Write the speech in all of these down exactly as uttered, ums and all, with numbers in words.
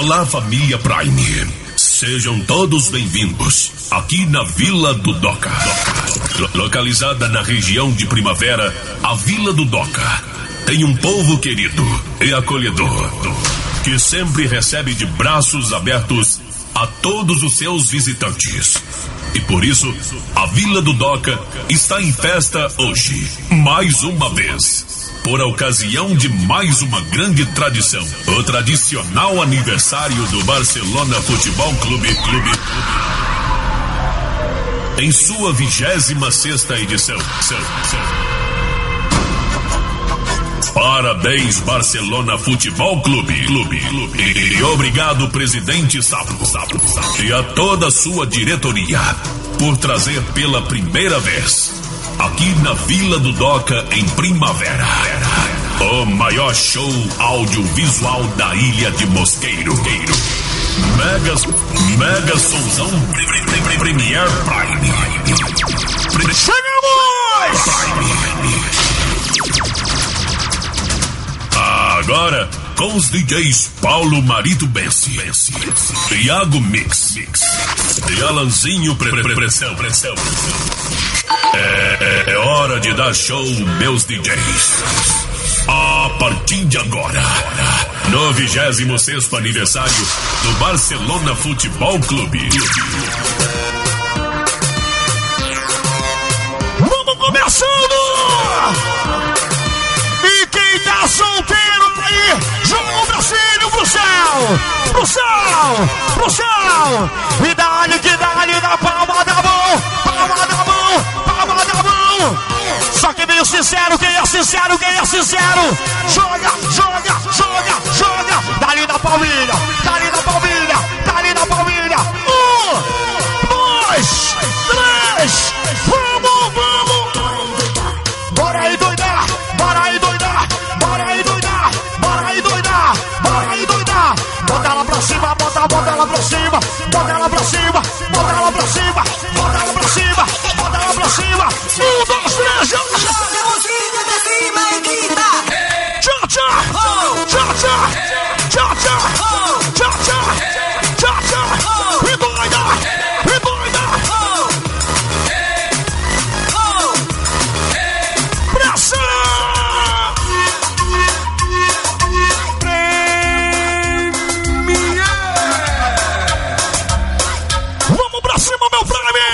Olá, família Prime. Sejam todos bem-vindos aqui na Vila do Doca. Localizada na região de Primavera, a Vila do Doca tem um povo querido e acolhedor, que sempre recebe de braços abertos a todos os seus visitantes. E por isso, a Vila do Doca está em festa hoje, mais uma vez, por ocasião de mais uma grande tradição, o tradicional aniversário do Barcelona Futebol Clube, Clube em sua vigésima sexta edição. Parabéns, Barcelona Futebol Clube, Clube, Clube. E obrigado, presidente Sapo, Sapo, Sapo, e a toda a sua diretoria por trazer pela primeira vez aqui na Vila do Doca, em Primavera, o maior show audiovisual da Ilha de Mosqueiro. Megas, Mega Souzão Premier Prime. Chegamos! Agora, com os D Js Paulo Marito Bessi, Thiago Mix e Alanzinho pre pre Pressão, Pressão. É, é hora de dar show, meus D Js. A partir de agora, no vigésimo sexto aniversário do Barcelona Futebol Clube. Vamos começando! E quem tá solteiro aí, joga o bracinho pro céu! Pro céu! Pro céu! E dá-lhe que dá-lhe na palma da mão! Palma da mão! Palma da mão! Só que meio sincero, quem é sincero, quem é sincero? Joga, joga, joga, joga! Dá-lhe na palmilha! Dá-lhe na palmilha! Dá-lhe na palmilha! Um, dois, três! Vamos, vamos! Bora aí doidar! Bora aí doidar! Bora aí doidar! Bora aí doidar! Bora aí doidar! Bota ela pra cima, bota, bota ela pra cima! Bota ela pra cima! Bota ela pra cima! Bota ela pra cima! Bota ela pra cima! Um, dois, três, joga! Joga a mãozinha pra cima e grita! Tchau, tchau! Tchau, tchau! Tchau, tchau! Tchau, tchau! Tchau, tchau! E doida! E doida! Pressão! Vamos pra cima, meu Prime!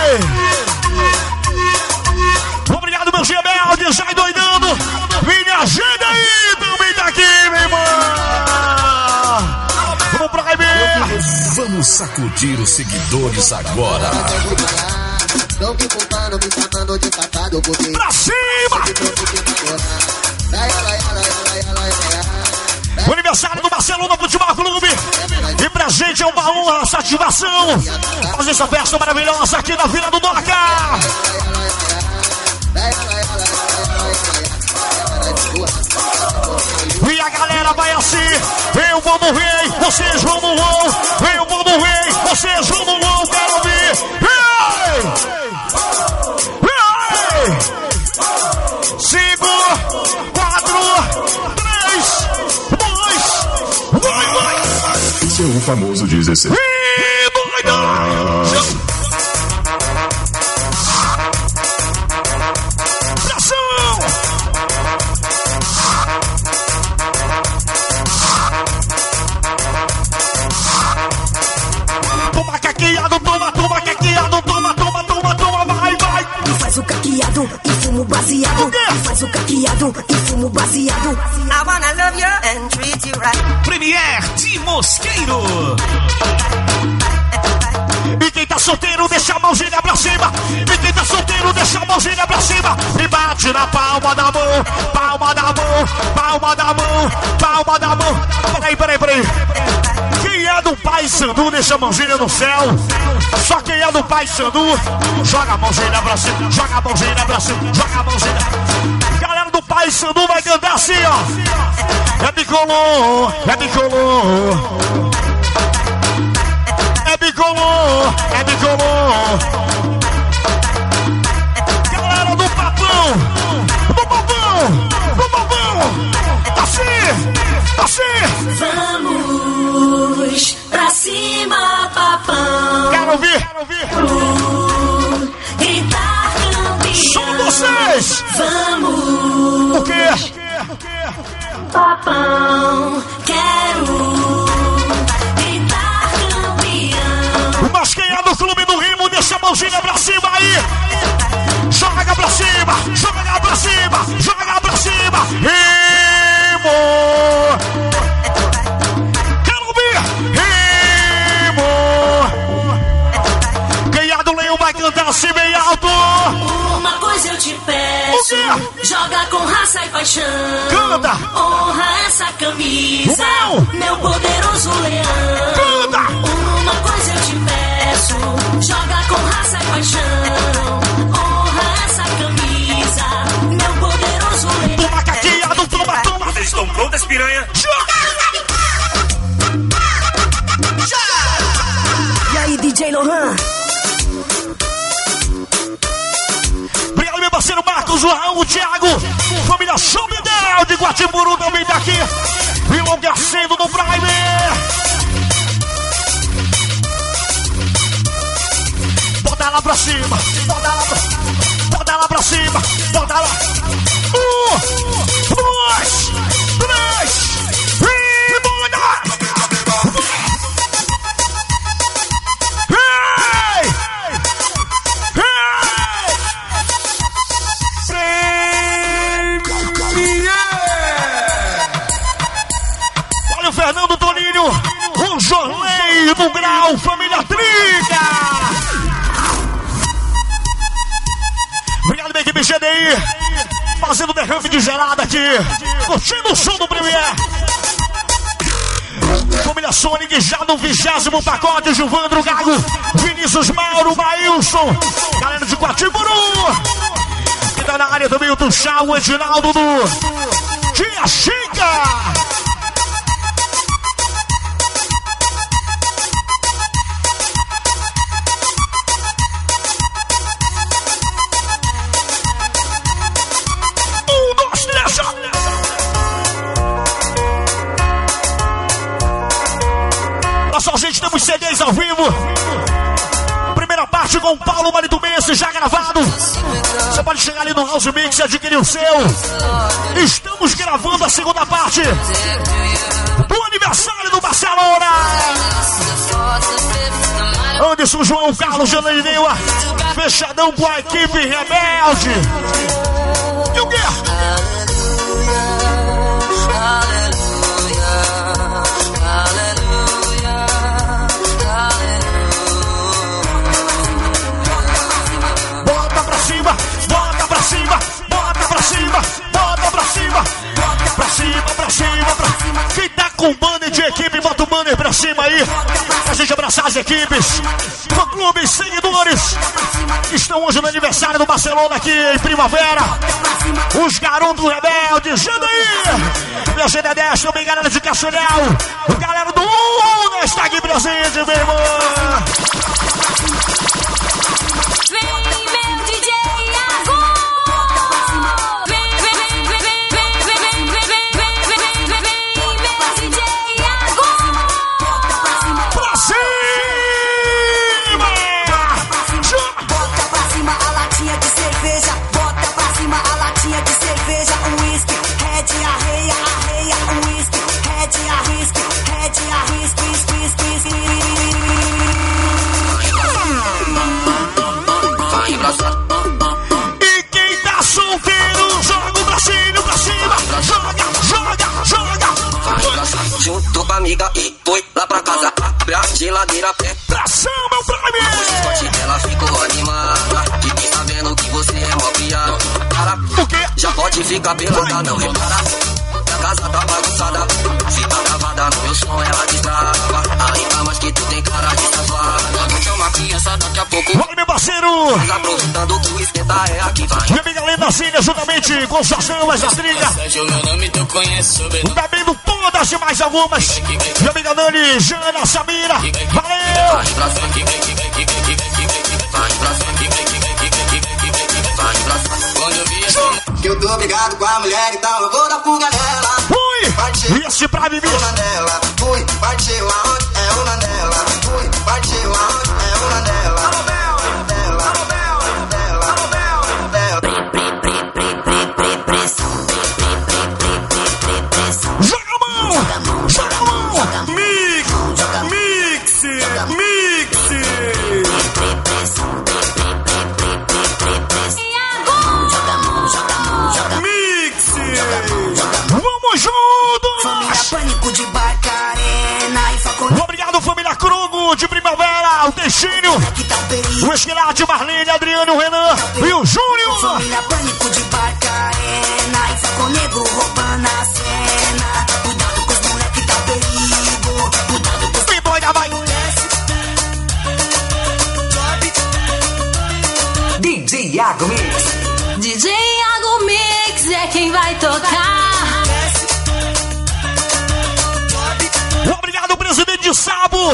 Obrigado, meu Gebel, já doidando! Minha agenda aí também tá aqui, meu irmão! Vamos pra Prime! Vamos sacudir os seguidores agora. Pra cima! O aniversário do Barcelona Futebol Clube. E pra gente é uma honra, uma satisfação fazer essa festa maravilhosa aqui na Vila do Doca. E a galera vai assim. Eu vou morrer, vocês vão morrer. Eu vou morrer, vocês vão morrer. Quero ouvir. Ei! Ei! Cinco, quatro, três, dois, vai, vai. Esse é o famoso dezesseis. E doida! Pressão! Toma caqueado, toma, toma caqueado, toma, toma, toma, toma, vai, vai. E faz o caqueado e fumo baseado. E faz o caqueado e fumo baseado. I wanna love you and treat you right. Premier de Mosqueiro. E quem tá solteiro, deixa a mãozinha pra cima. E quem tá solteiro, deixa a mãozinha pra cima. E bate na palma da mão, palma da mão, palma da mão, palma da mão. Peraí, peraí, peraí. Quem é do Pai Sandu, deixa a mãozinha no céu. Só quem é do Pai Sandu, joga a mãozinha pra cima, joga a mãozinha pra cima, joga a mãozinha. Galera do Pai Sandu vai cantar assim, ó. É bicolor, é bicolor. É bicolor, é bicolor. Galera do Papão, do Papão, do Papão. Assim, assim. Vamos ouvir. Quero ouvir. Gritar campeão. São vocês. Vamos. O quê? Papão, quero gritar campeão. O masqueado do Clube do Rimo, deixa a mãozinha pra cima aí. Joga pra cima, joga pra cima, joga pra cima. Rimo. Quero ouvir. Rimo. Quem é do Leão vai cantar assim bem alto. Uma coisa eu te peço, joga com raça e paixão. Canta. Honra essa camisa, Não. meu poderoso leão. Canta. Uma coisa eu te peço, joga com raça e paixão. Honra essa camisa, meu poderoso leão. Do macaqueado, toma, toma. Vocês estão prontas, piranha? E aí, D J Lohan? Obrigado, meu parceiro Marcos, o Raul, o Thiago. Família Chobidel de Guatiburu também tá aqui. Enlouquecendo no Prime. Bota lá pra cima. Bota lá pra, bota lá pra cima. Bota lá. Um, dois, três. E bora! Hey! Olha o Fernando Toninho, o Jornei do Grau, família Triga. Obrigado, minha equipe G D I, fazendo derrame de gelada aqui, curtindo o som do Premier. Família Sonic já no vigésimo pacote, Juvandro Gago, Vinícius Mauro, Maílson, galera de Guatiburu. E tá na área também o Tuxá, o Edinaldo do Tia Chica. Um, dois, três, já. Olha só, gente, temos C Ds ao vivo. Primeira parte com o Paulo Maritumense, já gravado. Você pode chegar ali no House Mix e adquirir o seu. Estamos gravando a segunda parte do aniversário do Barcelona. Anderson, João Carlos, Janaíneua, fechadão com a equipe Rebelde. E o quê? Bota pra cima, bota pra cima, bota pra cima, bota pra cima, pra cima, pra cima, pra cima. Quem tá com banner de equipe, bota o banner pra cima aí. Pra gente abraçar as equipes, fã-clubes, seguidores que estão hoje no aniversário do Barcelona aqui em Primavera. Os garotos rebeldes, G D I, meu G D dez, também galera de Caçulhau, galera do Una está aqui presente, meu irmão. Vem, meu D J Iago! Vem, vem, vem, vem, vem, vem, vem, vem, vem, vem, vem, vem, vem, vem, meu D J Iago! Pra cima! Bota pra cima a latinha de cerveja, bota pra cima a latinha de cerveja, um whisky, red, arreia, arreia, um whisky, red, arrisque, red, arrisque, whisky, whisky, whisky. E quem tá solteiro, joga o bracinho pra cima, joga, joga, joga. Junto com a amiga e foi lá pra casa. Abre a geladeira, pé. Pressão, meu Prime! Ela ficou animada. Fiquei sabendo que você é mó piada. Cara, O quê? já pode ficar pelada, não repara. A casa tá bagunçada. Fica gravada no meu som, ela destrava. Ali tá mais que tu tem cara de safada. Não chama criança, daqui a pouco. Olha, meu parceiro! Mas aproveitando que o esquenta é aqui, vai. Minha amiga Lena Cine, juntamente com suas damas da trilha, Meu nome tu conhece, sobrenome. bebendo todas e mais algumas. Minha amiga Nani, Jana, Samira, valeu! Vai pra cima, vai pra cima, vai pra cima. Quando eu vi essa Que eu tô brigado com a mulher, então eu vou dar fuga nela. Fui! E esse Prime Uma Mix. nela, fui, partiu aonde é uma nela. Fui, partiu aonde é uma nela. tá o perigo. O Esquilate, Marlene, Adriano, Renan e o Júnior. Família Pânico de Barcarena e Falcão Negro roubando a cena. Cuidado com os moleque, tá o perigo. Cuidado com os... Bem doida, vai. D J Iago Mix. D J Iago Mix é quem vai tocar. Obrigado, presidente Sabo.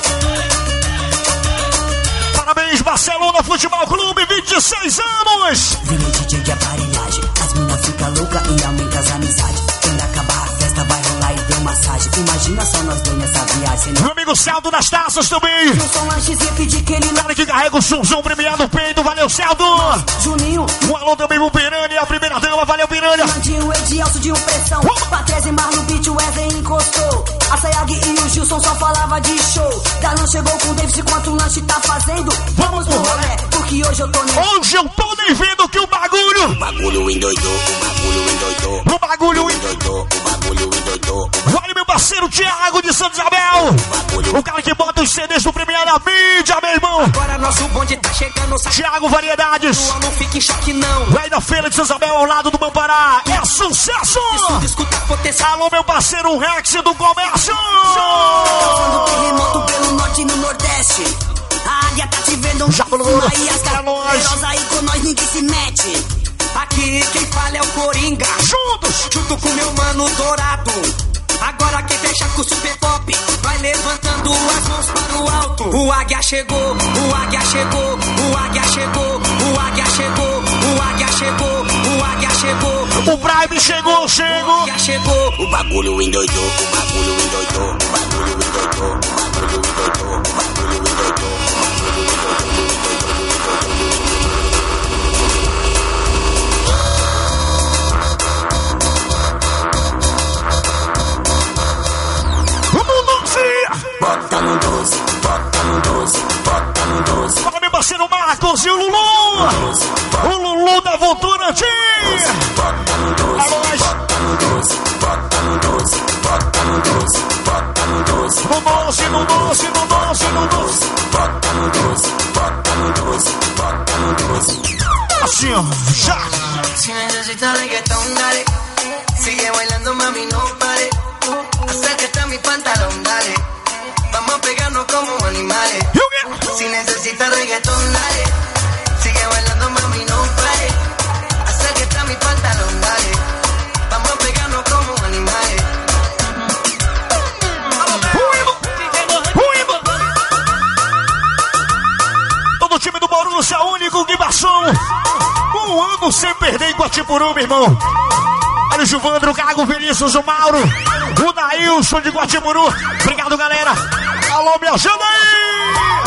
Parabéns, Barcelona Futebol Clube, vinte e seis anos. Vem no D J de aparelhagem, as minas ficam loucas e aumenta as amizades. Quando acabar a festa vai rolar e deu massagem. Imagina só nós dois nessa viagem. Meu amigo Celdo das Taças também. São lanches e pedir que ele Cara que carrega o chumzão premiado no peito, valeu Celdo. Juninho, Um alô também pro Piranha, a primeira dama, valeu Piranha. Nandinho, Edilson de um pressão. Patrese Mar no beat, o Wesley encostou. A Sayag e o Gilson só falava de show. Darlan chegou com o Davis, quanto o lanche tá fazendo. Vamos pro rolê, porque hoje eu tô nem... Hoje eu tô nem vendo que o bagulho. O bagulho endoidou, o bagulho endoidou. O bagulho Endoidou, o bagulho endoidou. Olha meu parceiro Thiago de Santa Isabel. O cara que bota os C Ds do primeiro na mídia, meu irmão. Agora nosso bonde tá chegando. Thiago Variedades. Não fique em choque não. Vai da Feira de Santa Isabel ao lado do Bampará. É sucesso. Escuta potencial. Alô meu parceiro Rex do Comércio. Causando terremoto pelo norte e no nordeste. A águia tá te vendo. Já falou. Aí as Pra nós. caras aí com nós ninguém se mete. Aqui quem fala é o Coringa. Juntos. Junto com meu mano Dourado. Agora quem fecha com o Super Pop vai levantando as mãos para o alto. O águia chegou, o águia chegou, o águia chegou, o águia chegou, o águia chegou, o águia chegou. O Prime chegou, chegou. O águia chegou. O bagulho endoidou, o bagulho endoidou, o bagulho endoidou, o bagulho endoidou, o bagulho endoidou, o bagulho Bota no doze, bota no doze, bota no doze. Fala meu parceiro Marcos e o Lulu. O Lulu da Votorantim. Bota no doze, É nóis. bota no doze, bota no doze, bota no doze, bota no doze. No doce, no doce, no doce, no doce. Bota no doze, bota no doze, bota no doze. Assim, ó, já. Si necesitas reggaetón, dale. Sigue bailando, mami, no pare. Acércate a mi pantalón, dale. Vamos a pegarnos como animales. E o quê? Si necesitas reggaetón, dale. Sigue bailando, mami, no pare. Acércate a mi pantalón, dale. Vamos a pegarnos como animales. Todo o time do Borussia, único que passou um ano sem perder em Guatipuru, meu irmão. Olha o Gilvandro, o Cago, o Vinícius, o Mauro, o Nailson de Guatipuru. Obrigado, galera. Alô, me ajuda aí.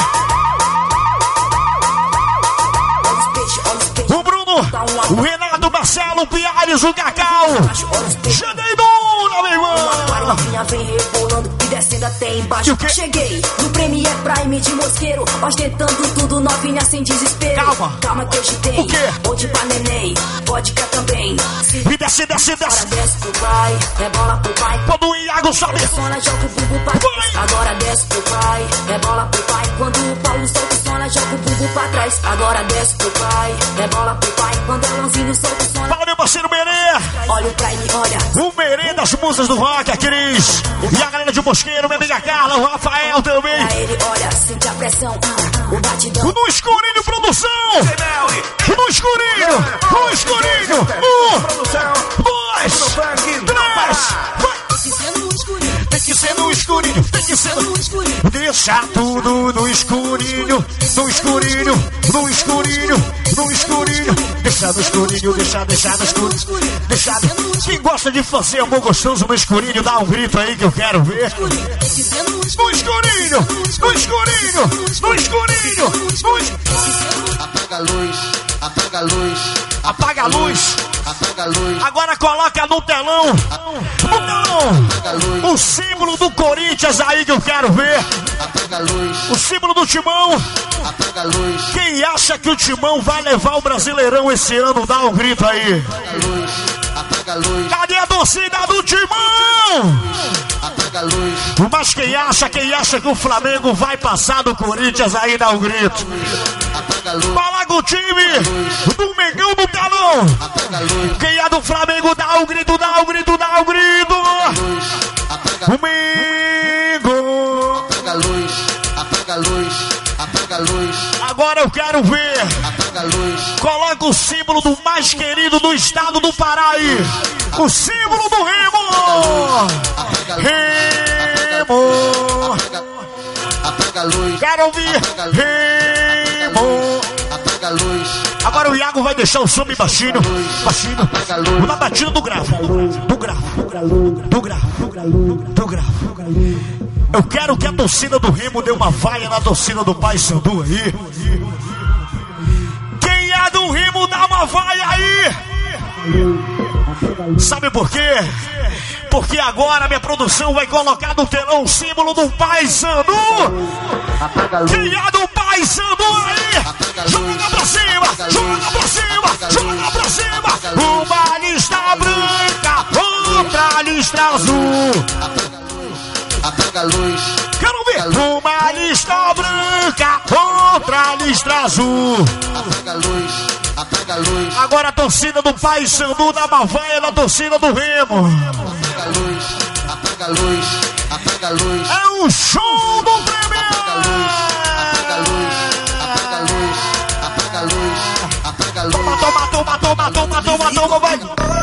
O Bruno, o Renato, o Marcelo, o Piares, o Cacau. Janeirona, meu irmão. Novinha vem rebolando e descendo até embaixo. E o quê? Cheguei no Premier Prime de Mosqueiro, ostentando tudo, novinha sem desespero. Calma. Calma que eu te dei. O quê? Onde pra neném, vodka também. Se E desce, desce, agora desce. desce pro pai, é bola pro pai. Quando o Iago sobe. Sola, joga o bumbum pra trás. Vai. Agora desce pro pai, é bola pro pai. Quando o Paulo solta o sola, joga o bumbum pra trás. Agora desce pro pai, é bola pro pai. Quando é Lanzinho solta o sola, Fala, meu parceiro Merê. olha o Prime, olha. O Merê das musas do rock, a Cris. E a galera de Mosqueiro, minha amiga Carla, o Rafael também. Pra ele, olha, sente a pressão, ah, o batidão. No escurinho, produção. No escurinho, no escurinho. Um, dois, três. Vai. Tem que ser no escurinho, tem que ser no escurinho. Deixa tudo no escurinho, no escurinho, no escurinho, no escurinho. Deixa no escurinho, deixa, deixa no escurinho. Deixa no... Quem gosta de fazer amor gostoso no escurinho, dá um grito aí que eu quero ver. No escurinho, no escurinho, no escurinho, no escurinho. Apaga a luz, apaga a luz, Apaga a luz. apaga a luz, Agora coloca no telão. No telão. O símbolo do Corinthians aí que eu quero ver. apaga a luz, O símbolo do Timão. apaga a luz, Quem acha que o Timão vai levar o Brasileirão esse ano, dá um grito aí. apaga a luz, apaga a luz, Cadê a torcida do Timão. Apaga a luz. Mas quem acha, quem acha que o Flamengo vai passar do Corinthians aí dá um grito. Apaga a luz. Fala com o time do Mengão do Telão. Apaga a luz. Quem é do Flamengo dá um grito, dá um grito, dá um grito. Apaga O Mengo. Apaga a luz. Apaga a luz. Apaga a luz. Agora eu quero ver. Apaga a luz. Coloca o símbolo do mais querido do estado do Pará aí. O símbolo do Remo. Remo. Apaga a luz. Quero ouvir. Remo. Apaga a luz. Agora o Iago vai deixar o som bem baixinho. Baixinho. Na batida do grave. Do grave. Do grave. Do grave. Eu quero que a torcida do Remo dê uma vaia na torcida do Paysandu aí. Quem é do Remo dá uma vaia aí. Sabe por quê? Porque agora minha produção vai colocar no telão o símbolo do Paysandu. Quem é do Paysandu aí? Joga pra cima, joga pra cima, joga pra cima. Uma lista branca contra a lista azul. Apaga a luz. Quero ver. Uma lista branca contra a lista azul. Apaga a luz. Apaga a luz. Agora a torcida do Paysandu dá uma vaia na torcida do Remo. Apaga a luz. Apaga a luz. Apaga a luz. É o show do Premier. Apaga a luz. Apaga a luz. Apaga a luz. Apaga a luz. Apaga a luz. Toma, toma, toma, toma, toma, toma, toma, vai.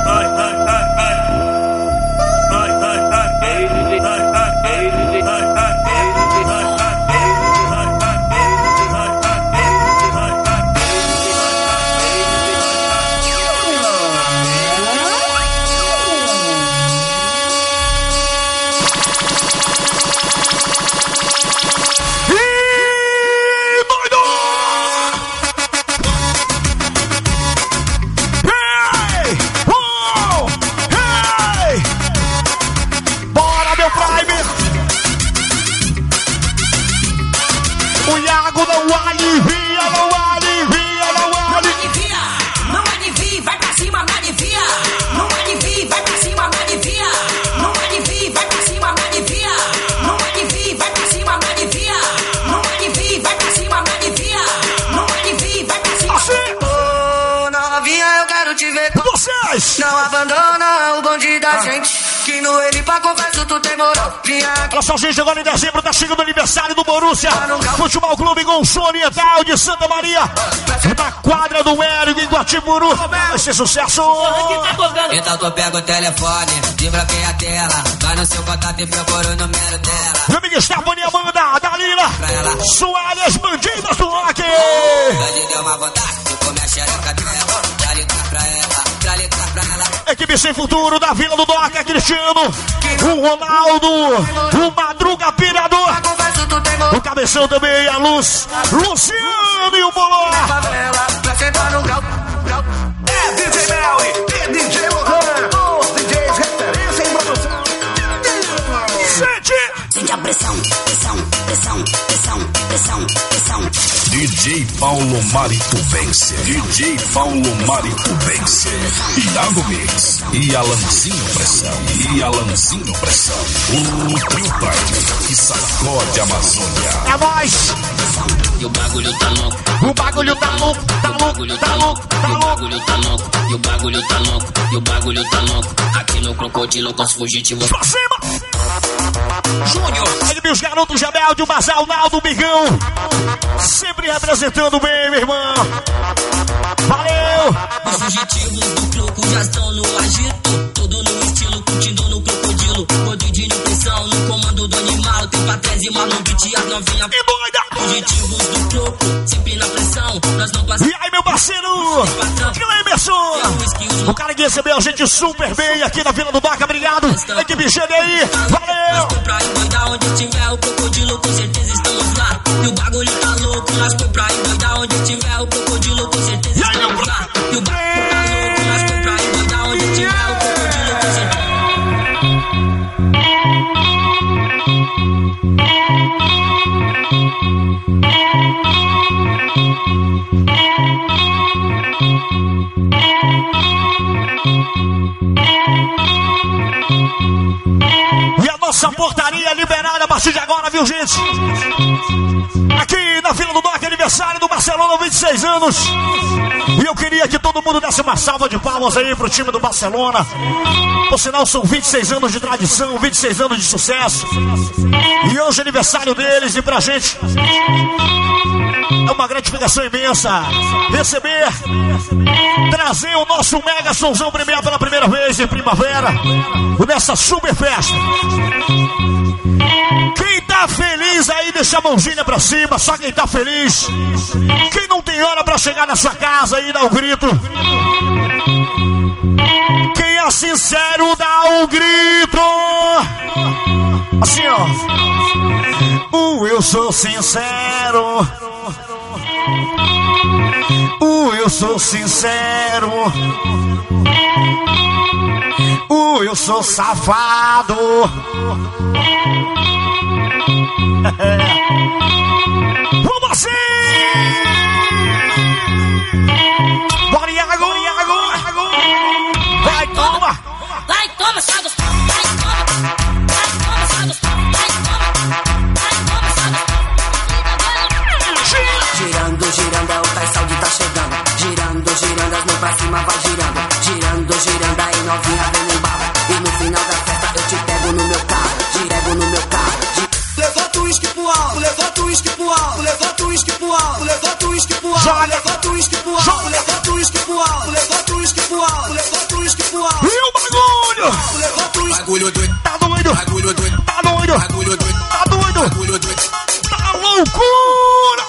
Não abandona o bonde da gente, que no ele pra confesso tu tem moral. Olha só, gente, agora em dezembro tá chegando o aniversário do Borussia Futebol Clube Gonçalo Oriental de Santa Maria, na quadra do Hélio em Guatiburu. Vai ser sucesso. Então tu pega o telefone, desbloqueia a tela, vai no seu contato e procura o número dela. Meu amigo Stephanie Amanda, Dalila, Soares Bandidas do Rock. Pode ter uma vontade de comer a xereca dela, pra ligar pra ela, pra ligar pra ela. Equipe sem futuro da Vila do Doca, Cristiano, o Ronaldo, o Madruga Pirador, o Cabeção também, a Luz, Luciano e o Boló. É D J Melly e D J Lohan, os D Js referência em produção. Sente! Sente a pressão, pressão, pressão, pressão, pressão, pressão. D J Paulo Maritubense, D J Paulo Maritubense, Iago Mix e Alanzinho Pressão, e Alanzinho Pressão, o trio Pride que sacode a Amazônia. É nóis! E o bagulho tá louco, o bagulho tá louco, tá louco, tá louco, tá louco. O bagulho tá louco, e o bagulho tá louco, e o bagulho tá louco. Aqui no Crocodilo com os fugitivos. Pra cima! Júnior! Aí meus garotos Rebelde, o Basal, Naldo, o Bigão. Sempre representando bem, meu irmão. Valeu! Os fugitivos do Croco já estão no agito. Tudo no estilo, curtindo no Crocodilo. Rodidinho pressão no comando do animal. Tem pra trás e mal no beat, as novinhas. E doida! Fugitivos do Croco, sempre na pressão. Nós não passamos. E aí, meu parceiro? Clemerson! O cara que recebeu a gente super bem aqui na Vila do Doca. Obrigado! Equipe G D I! Valeu! Pra endoidar onde tiver o Crocodilo, com certeza estamos lá. E o bagulho tá louco, nós foi pra endoidar onde tiver o Crocodilo, com certeza estamos lá. E o bagulho tá louco, nós foi pra endoidar onde tiver o Crocodilo, com certeza. Thank you. E a nossa portaria é liberada a partir de agora, viu, gente? Aqui na Vila do Doca, aniversário do Barcelona, vinte e seis anos. E eu queria que todo mundo desse uma salva de palmas aí pro time do Barcelona. Por sinal, são vinte e seis anos de tradição, vinte e seis anos de sucesso. E hoje é aniversário deles e pra gente é uma gratificação imensa receber, trazer o nosso mega sonzão premiado pela primeira vez em primavera, nessa super festa. Quem tá feliz aí, deixa a mãozinha pra cima, só quem tá feliz. Quem não tem hora pra chegar na sua casa aí, dá um grito. Quem é sincero, dá um grito. Assim, ó. Uh, eu sou sincero. Uh, eu sou sincero. Uh, eu sou safado. Vamos assim! Bora, Iago, Iago, Iago. Vai, toma! Vai, toma, só gostoso. Vai, toma. Vai, toma, só gostoso. Vai, toma. Vai, toma, só gostoso. Girando, girando, é o Tais Saúde tá chegando. Girando, girando, as mãos pra cima vai girando. Girando, girando, aí novinha vem no embalo. E no final da festa eu te pego no meu carro. Dirego no meu carro. Levanta o uísque pro alto, levanta o uísque pro alto, levanta o uísque pro alto, levanta o uísque pro alto, levanta o uísque pro alto, levanta o uísque pro alto, levanta o uísque pro alto, levanta o uísque pro alto. E o bagulho! Levanta o uísque. Bagulho doido. Tá doido! Bagulho doido. Tá doido! Bagulho doido. Tá doido! Bagulho doido. Tá loucura!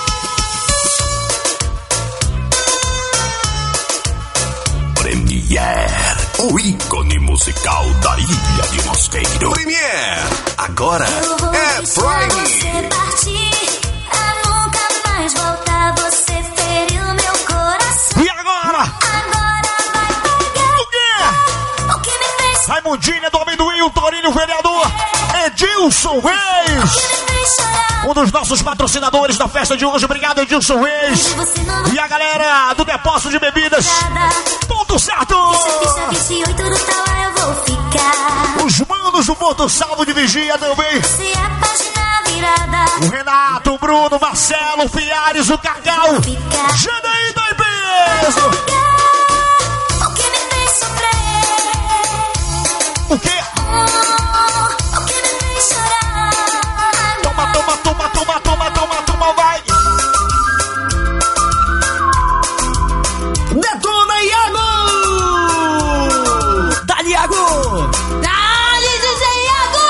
Premier, o ícone musical da Ilha de Mosqueiro. Premier, agora é Prime. Você partir, a nunca mais voltar. Você feriu meu coração. E agora? Agora vai pegar O quê? o que me fez, Raimundinha do Amendoim, o Torinho, o vereador Edilson Reis. que me fez chorar. Um dos nossos patrocinadores da festa de hoje. Obrigado, Edilson Reis. Você não vai E a galera do Depósito de Bebidas. nada. Ponto certo! Ficha vinte e oito do tal, eu vou ficar. Os manos do Ponto Salvo de Vigia também. Se a página virada, O Renato, o Bruno, o Marcelo, o Fiares, o Cacau. ficar. Janaí da Peso. O que me fez sofrer, O quê? oh, o que me fez chorar. Toma, toma, toma, toma, toma, toma, toma, vai. Detona, Iago! Dali, Iago! Dale, D J Iago!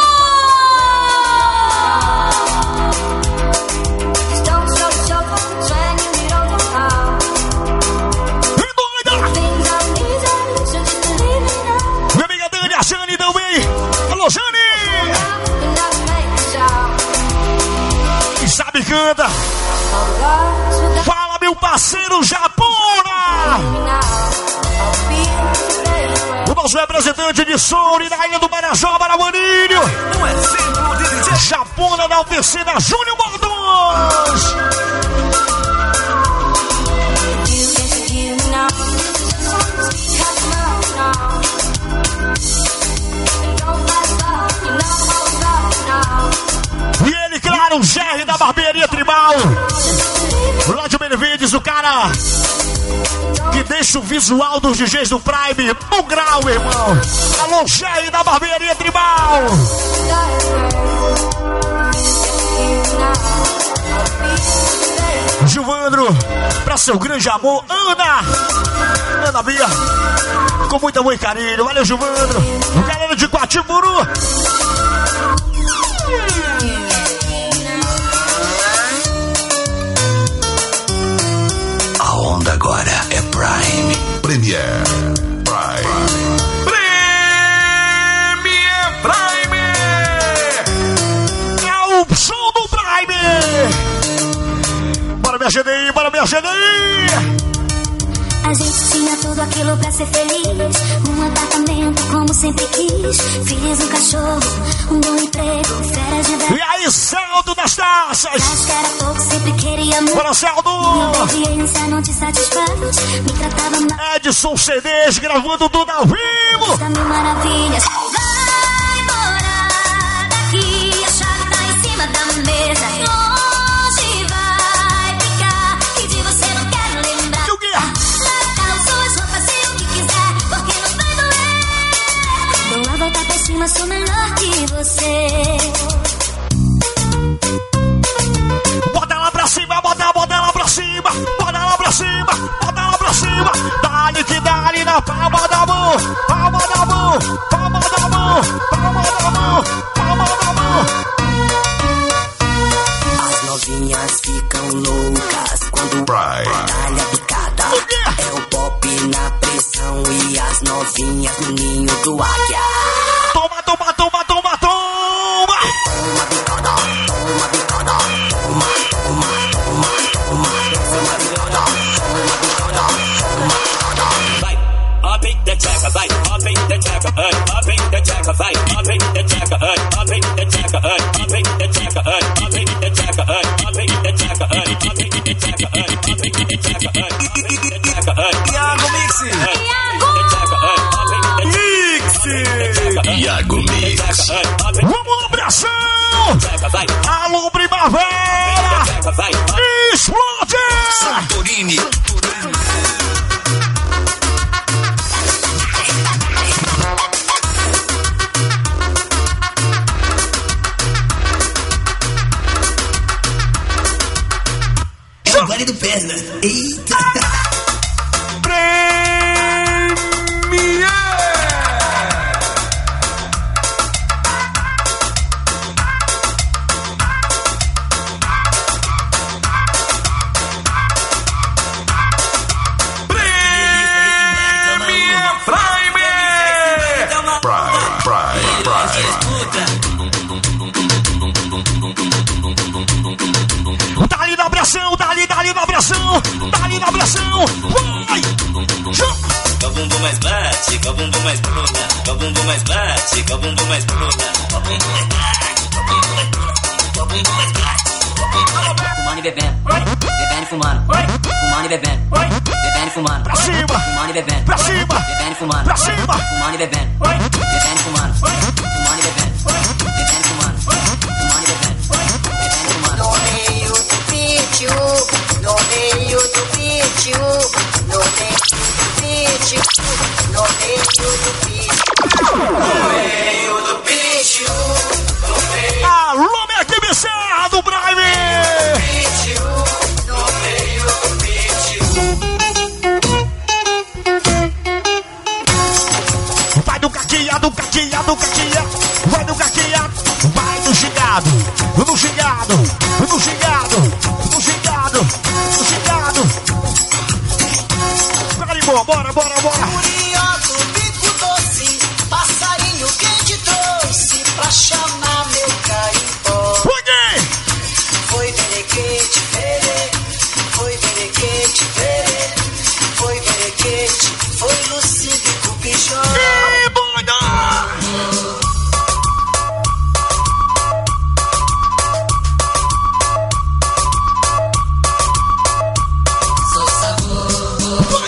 Don't show, show, when you don't know how. E doida! Things are easy, so just believe it now. Minha amiga Dani, a Jane também. Alô, Jane! And I'll make a shout. Quem sabe canta. All the words will guide Fala, meu parceiro Japona! me now. I'll feel the O nosso representante de som e da Ilha do Marajó, Maramaninho. Um exemplo de D J. Japona da oficina Júnior Modos. You get to hear me now. Have love now. Don't let love, you know how love now. E ele, claro, o Jerry da Barbearia Tribal. Lá de Benevides, o cara que deixa o visual dos D Js do Prime no grau, irmão. Alô, Jerry da Barbearia Tribal. Gilvandro, pra seu grande amor, Ana. Ana Bia, com muito amor e carinho. Valeu, Gilvandro. O galera de Quatiburu. A onda agora é Prime. Premier, Prime. Premier Prime. É o som do Prime. Bora, minha G D I, bora, minha G D I. I A gente tinha tudo aquilo pra ser feliz. Um apartamento como sempre quis. Filhos, um cachorro, um bom emprego, férias de verão. E aí, Saldo das taças! Acho que era pouco, sempre queria muito. Bora, Saldo! Minha obediência não te satisfaz. Me tratava mal. Edson C Ds gravando tudo ao vivo! Mil maravilhas. Vai embora daqui, a chave tá em cima da mesa. Longe vai ficar, que de você não quero lembrar. E o quê? Larga suas roupas e o que quiser, porque nos vai doer. Dou a volta por cima, sou melhor que você. Bota lá pra cima, bota, bota lá pra cima, bota lá pra cima, bota lá pra cima. Dá-lhe que dá-lhe na palma da mão, palma da mão, palma da mão, palma da mão, palma da mão. As novinhas ficam loucas quando dá-lhe a picada. É o pop na pressão e as novinhas no ninho do águia. Toma, toma, toma, toma, toma. Toma picada, toma picada, toma, toma, toma, toma, toma picada, toma picada, toma picada. Vai, up in the checker, vai, up in the checker, up in the checker, vai, up in the checker, up in the checker, up in the checker, up in the checker, up in the checker, up in the checker, up in the checker. Iago Mix. Iago Mix. Vamos na pressão! Alô, primavera! Explode! Santorini. É o baile do Pesna. Eita! Dá-lhe na pressão, dá-lhe, dá-lhe na pressão, dá-lhe na pressão, vai! Com o bumbum mais bate, com o bumbum mais pula, com o bumbum mais bate, com o bumbum mais pula, com o bumbum mais bate, com o bumbum mais pula, com o bumbum mais bate. Fumando e bebendo, bebendo e fumando, fumando e bebendo, bebendo e fumando, Pra cima, fumando e bebendo, pra cima, bebendo e fumando, pra cima. fumando e bebendo, bebendo e fumando, fumando e bebendo, bebendo e fumando, fumando e bebendo, bebendo e fumando. No meio do vídeo, no meio do vídeo, no meio do vídeo, no meio do vídeo, no meio do vídeo, no meio Alô, minha equipe Serra do Prime! do vídeo, no meio do vídeo. Vai do caquinha, do caquinha, do caquinha, vai do caquinha, vai do gigado, no gigado, no gigado, no gigado, no gigado. Vai, bora, bora, bora, bora. Curioso, bico doce, passarinho quem te trouxe pra chamar meu carimbó. Foi quem? Foi Benequete, Ferê, foi Benequete, Ferê, foi Benequete, foi Lucido e Cupijó. Ih, boida! Sou sabor.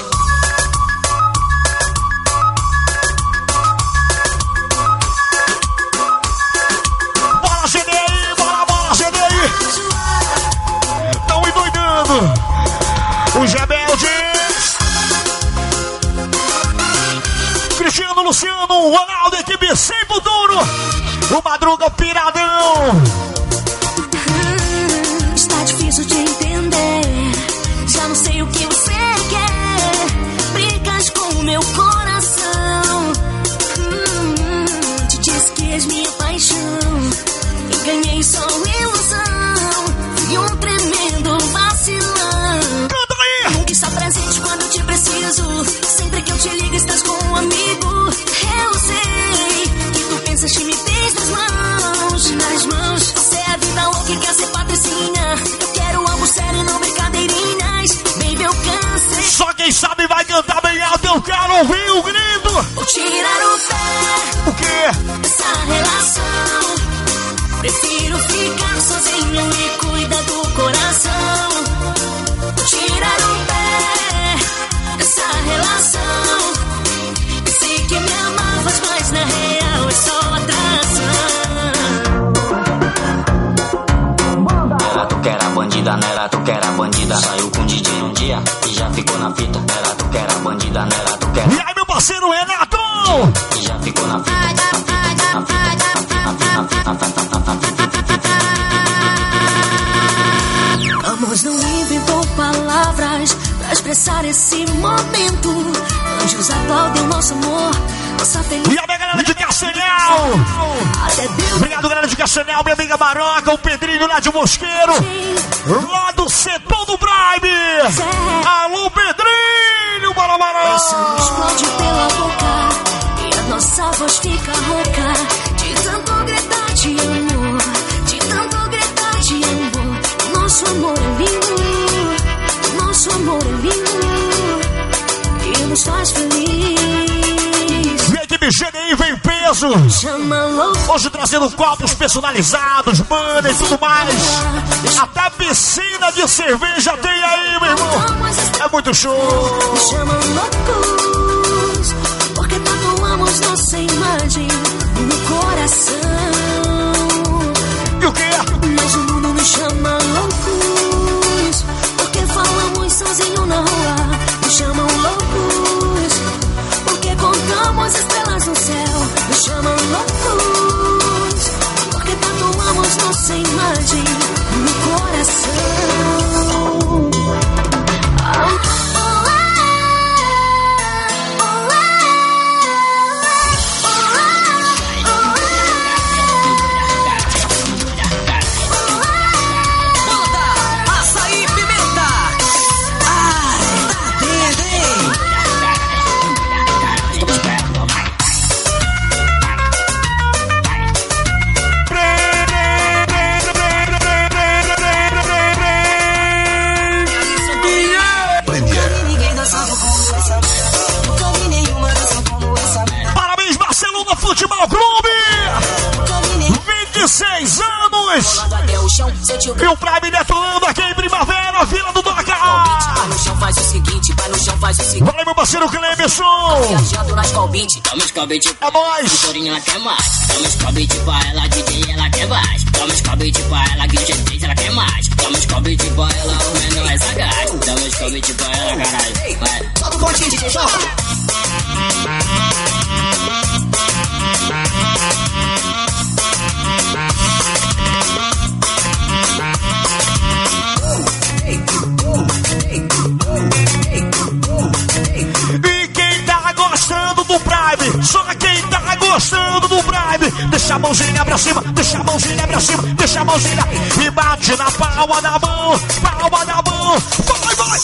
Bora, C D I, bora, bora, C D I. Tão endoidando. Os rebeldes. Cristiano, Luciano, Ronaldo, equipe sem futuro. O Madruga, o Piradão. Hum, está difícil de entender. Já não sei o que você quer. Brigas com o meu coração. Hum, te disse que és minha paixão. E ganhei só ilusão. E um tremendo vacilão. Canta aí. Nunca está presente quando eu te preciso. Sempre que eu te ligo estás com um amigo. Eu sei que tu pensas que me tens nas mãos. Nas mãos. Você é a vida louca e quer ser patricinha. Eu quero algo sério. bandida, não era tu que era bandida. Saiu com o D J um dia e já ficou na fita. Não era tu que era bandida, não era tu que era. E aí, meu parceiro Renato! E já ficou na fita. Amor não inventou palavras pra expressar esse momento. Anjos aplaudem o nosso amor, nossa felicidade. E a minha galera de Castanhal! Obrigado, galera de Castanhal, minha amiga Maroca, o Pedrinho lá de Mosqueiro, lá do setor do Bribe. Alô, Pedrinho, bora, bora! Explode pela boca e a nossa voz fica rouca. De tanto gritar de amor, de tanto gritar de amor. Nosso amor é lindo, nosso amor é lindo e nos faz feliz. Minha equipe G D I vem peso. Hoje trazendo copos personalizados, banda e tudo mais. Até piscina de cerveja tem aí, meu irmão. É muito show. Me chamam loucos, porque tatuamos nossa imagem no coração. E o quê? Mas o mundo me chama loucos, porque falamos sozinho na rua. Me chamam loucos, porque contamos estrelas no céu. Me chamam loucos, porque tatuamos nossa imagem no coração. Ah. Futebol Clube! vinte e seis anos! E o Prime detonando aqui em Primavera, Vila do Doca! Vai no chão, faz o seguinte, vai no chão, faz o seguinte. Vai, meu parceiro Cleberson! Viajando nas Colbit, toma os Colbit. É nóis! Doutorinha, ela quer mais. Toma os Colbit pra ela, D J, ela quer mais. Toma os Colbit pra ela, que o G três, ela quer mais. Toma os Colbit pra ela, o menor é sagaz. Toma os Colbit pra ela, caralho. Vai. Solta o pontinho, D J, solta. E quem tá gostando do Prime, só quem tá gostando do Prime, deixa a mãozinha pra cima, deixa a mãozinha pra cima, deixa a mãozinha e bate na palma da mão, palma da mão, vai, vai!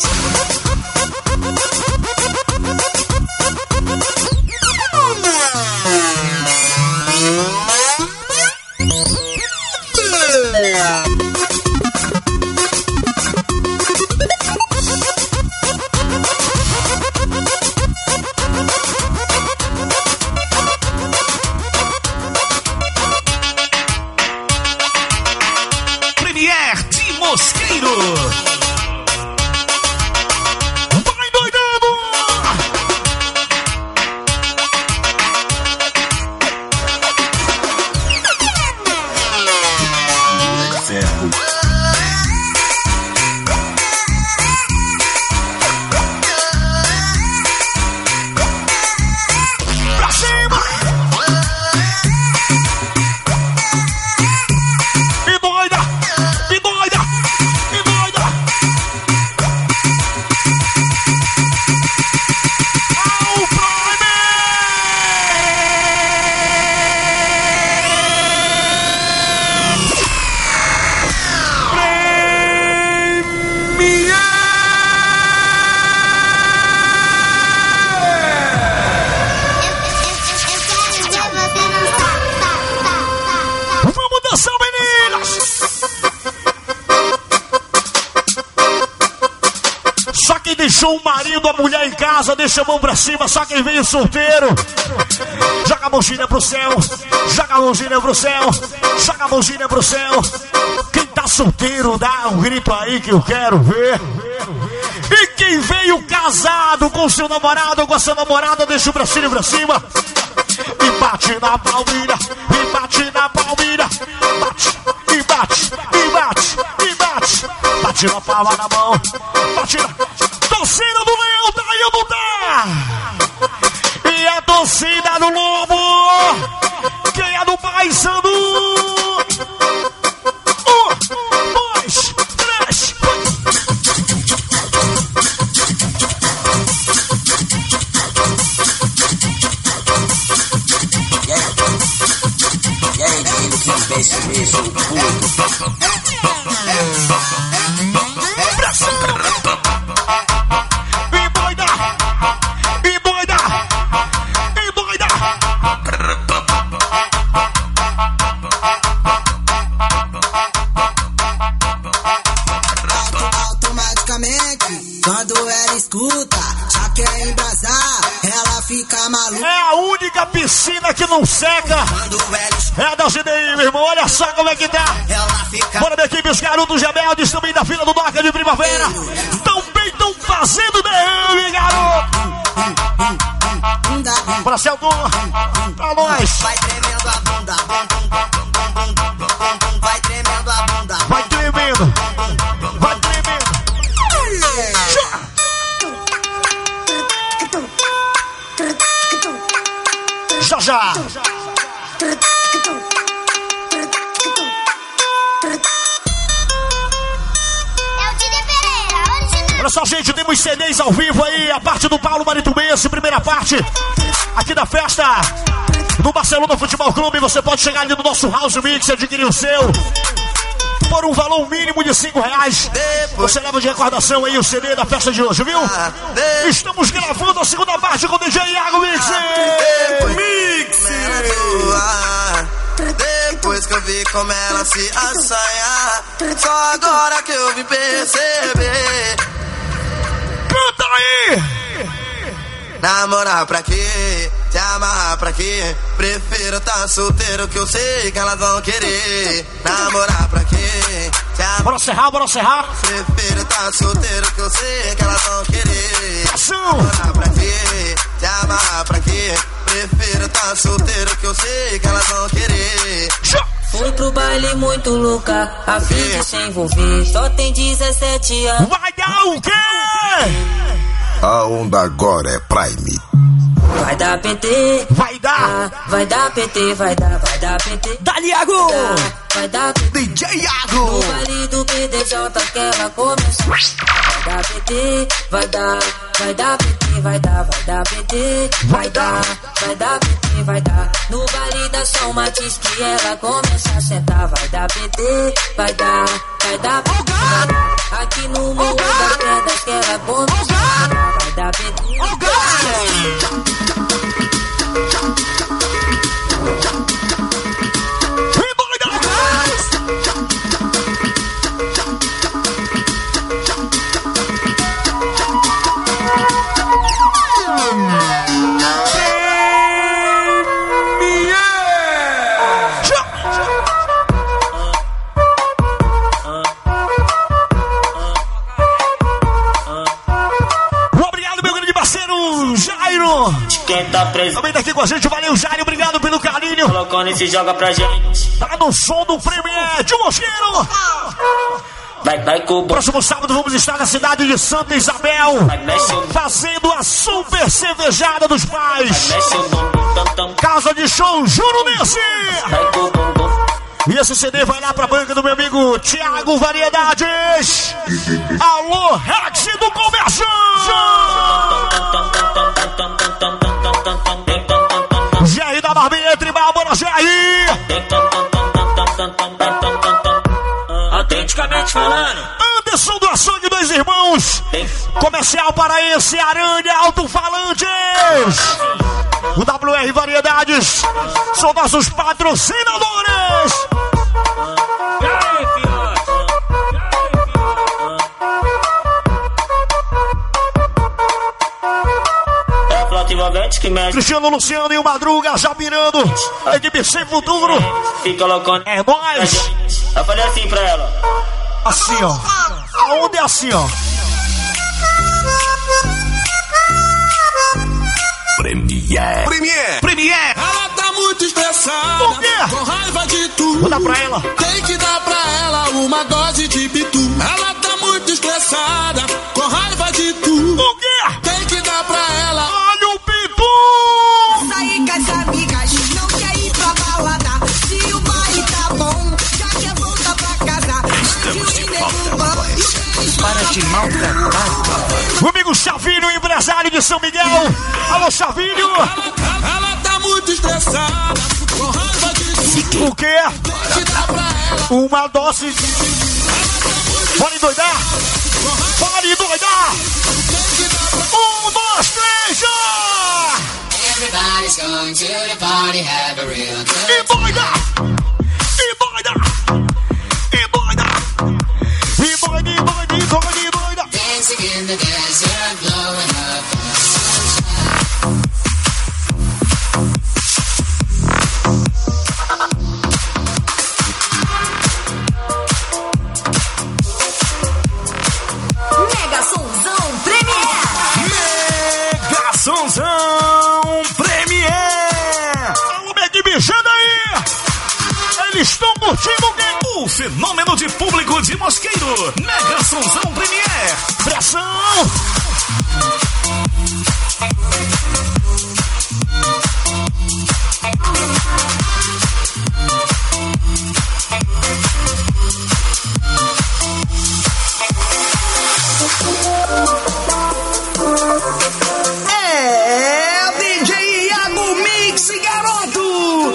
Premier de Mosqueiro. Vai doidando! Ferro. Pra cima! E doida! E doida! E doida! Ao Prime! Vamos dançar, meninas! Só quem deixou o marido, a mulher em casa, deixa a mão pra cima. Só quem veio solteiro, joga a mãozinha pro céu, joga a mãozinha pro céu, joga a mãozinha pro céu. Quem tá solteiro, dá um grito aí que eu quero ver. E quem veio casado com seu namorado ou com a sua namorada, deixa o bracinho pra cima. E bate na palmilha, e bate na palmilha. Bate, e bate, e bate, e bate. Bate Bate na palma da mão. Bate na... Torcida do Leão, tá aí ou não tá? E a torcida do Lobo. Quem é do Paysandu? Um, dois, três. E aí, digo que pensa mesmo, puto. E doida! E doida! E doida! Automaticamente, quando ela escuta, já quer embrasar, ela fica maluca. É a única piscina que não seca. É a da G D I, meu irmão. Olha só como é que tá. Bora, minha equipe, os garotos rebeldes também da fila do Doca de Primavera. Também estão fazendo D M, garoto. Pra Celton, pra nós. Vai tremendo a bunda. Vai tremendo a bunda. Vai tremendo. Vai tremendo. Já, já. Olha só, gente, temos C Ds ao vivo aí, a parte do Paulo Maritubense, primeira parte aqui da festa do Barcelona Futebol Clube. Você pode chegar ali no nosso House Mix e adquirir o seu por um valor mínimo de cinco reais. Você leva de recordação aí o C D da festa de hoje, viu? Estamos gravando a segunda parte com o D J Iago Mix. Mix! Depois que eu vi como ela se assanha, só agora que eu vim perceber. Canta aí! Namorar pra quê? Se amarrar pra quê? Prefiro tá solteiro que eu sei que elas vão querer. Namorar pra quê? Se amarrar... Bora serrar, bora serrar. Prefiro tá solteiro que eu sei que elas vão querer. Ação! Namorar pra quê? Se amarrar pra quê? Prefiro tá solteiro que eu sei que elas vão querer. Fui pro baile muito louca, a fim de se envolver. Só tem dezessete anos. Vai dar o quê? A onda agora é Prime. Vai dar P T. Vai dar. Ah, vai dar P T, vai dar, vai dar P T. Dá-lhe, Iago. Vai dar P T. D J Iago. No baile do P D J que ela começou. Vai dar P T, vai dar, vai dar P T, vai dar, vai dar P T. Vai dar, vai dar P T, vai dar. No baile da São Matiz que ela começa a sentar. Vai dar P T, vai dar, vai dar P T. Vai dar. Aqui no Morro das Pedras que ela começa a sentar. Vai dar P T. Quem tá preso também tá aqui com a gente, valeu Jairo, obrigado pelo carinho. colocando esse joga pra gente. Tá no som do Premier de Mosqueiro. Vai, vai, Cuba. Próximo sábado vamos estar na cidade de Santa Isabel, vai, mexe o... fazendo a super cervejada dos pais. Vai, mexe o bumbum, tam, tam. Casa de show Jurunense. Vai, Cuba. E esse C D vai lá pra banca do meu amigo Thiago Variedades. Alô, Rex do Comércio. Jair da Barbinha Tribal, bora Jair. Autenticamente falando. Anderson do Açougue, dois irmãos. Comercial Paraense, Aranha, Alto-Falantes. O W R Variedades são nossos patrocinadores. Que mexe. Cristiano Luciano e o Madruga já pirando. A equipe sem futuro. Fica colocando. É nóis. Eu falei assim pra ela. Assim, ó. Aonde é assim, ó? Premier. Premier. Premier. Ela tá muito estressada. Por quê? Com raiva de tudo. Vou dar pra ela. Tem que dar pra ela uma dose de pitu. Ela tá muito estressada, com raiva de tu. O quê? Tem que dar pra ela. Olha o pitu! Sair com as amigas, não quer ir pra balada. Se o baile tá bom, já quer voltar pra casa. Estamos de volta. Para de maltratar. O amigo Chavinho, empresário de São Miguel. Alô, Chavinho! Ela, ela tá muito estressada, com raiva de tu. O quê? Tem que dar pra ela. Uma dose de... Bora endoidar! Bora endoidar! Um, dois, três, já! Everybody's going to the party, have a real good E doida! E doida! E doida! E doida, e doida, e doida, e doida! dancing in the desert, blowing up the sunshine. Mega Sonzão Premier. Mega Sonzão Premier! Alô, Meg, mijando aí! Eles estão curtindo o quê? O fenômeno de público de Mosqueiro. Mega Sonzão Premier. Pressão! É o D J Iago Mix, garoto!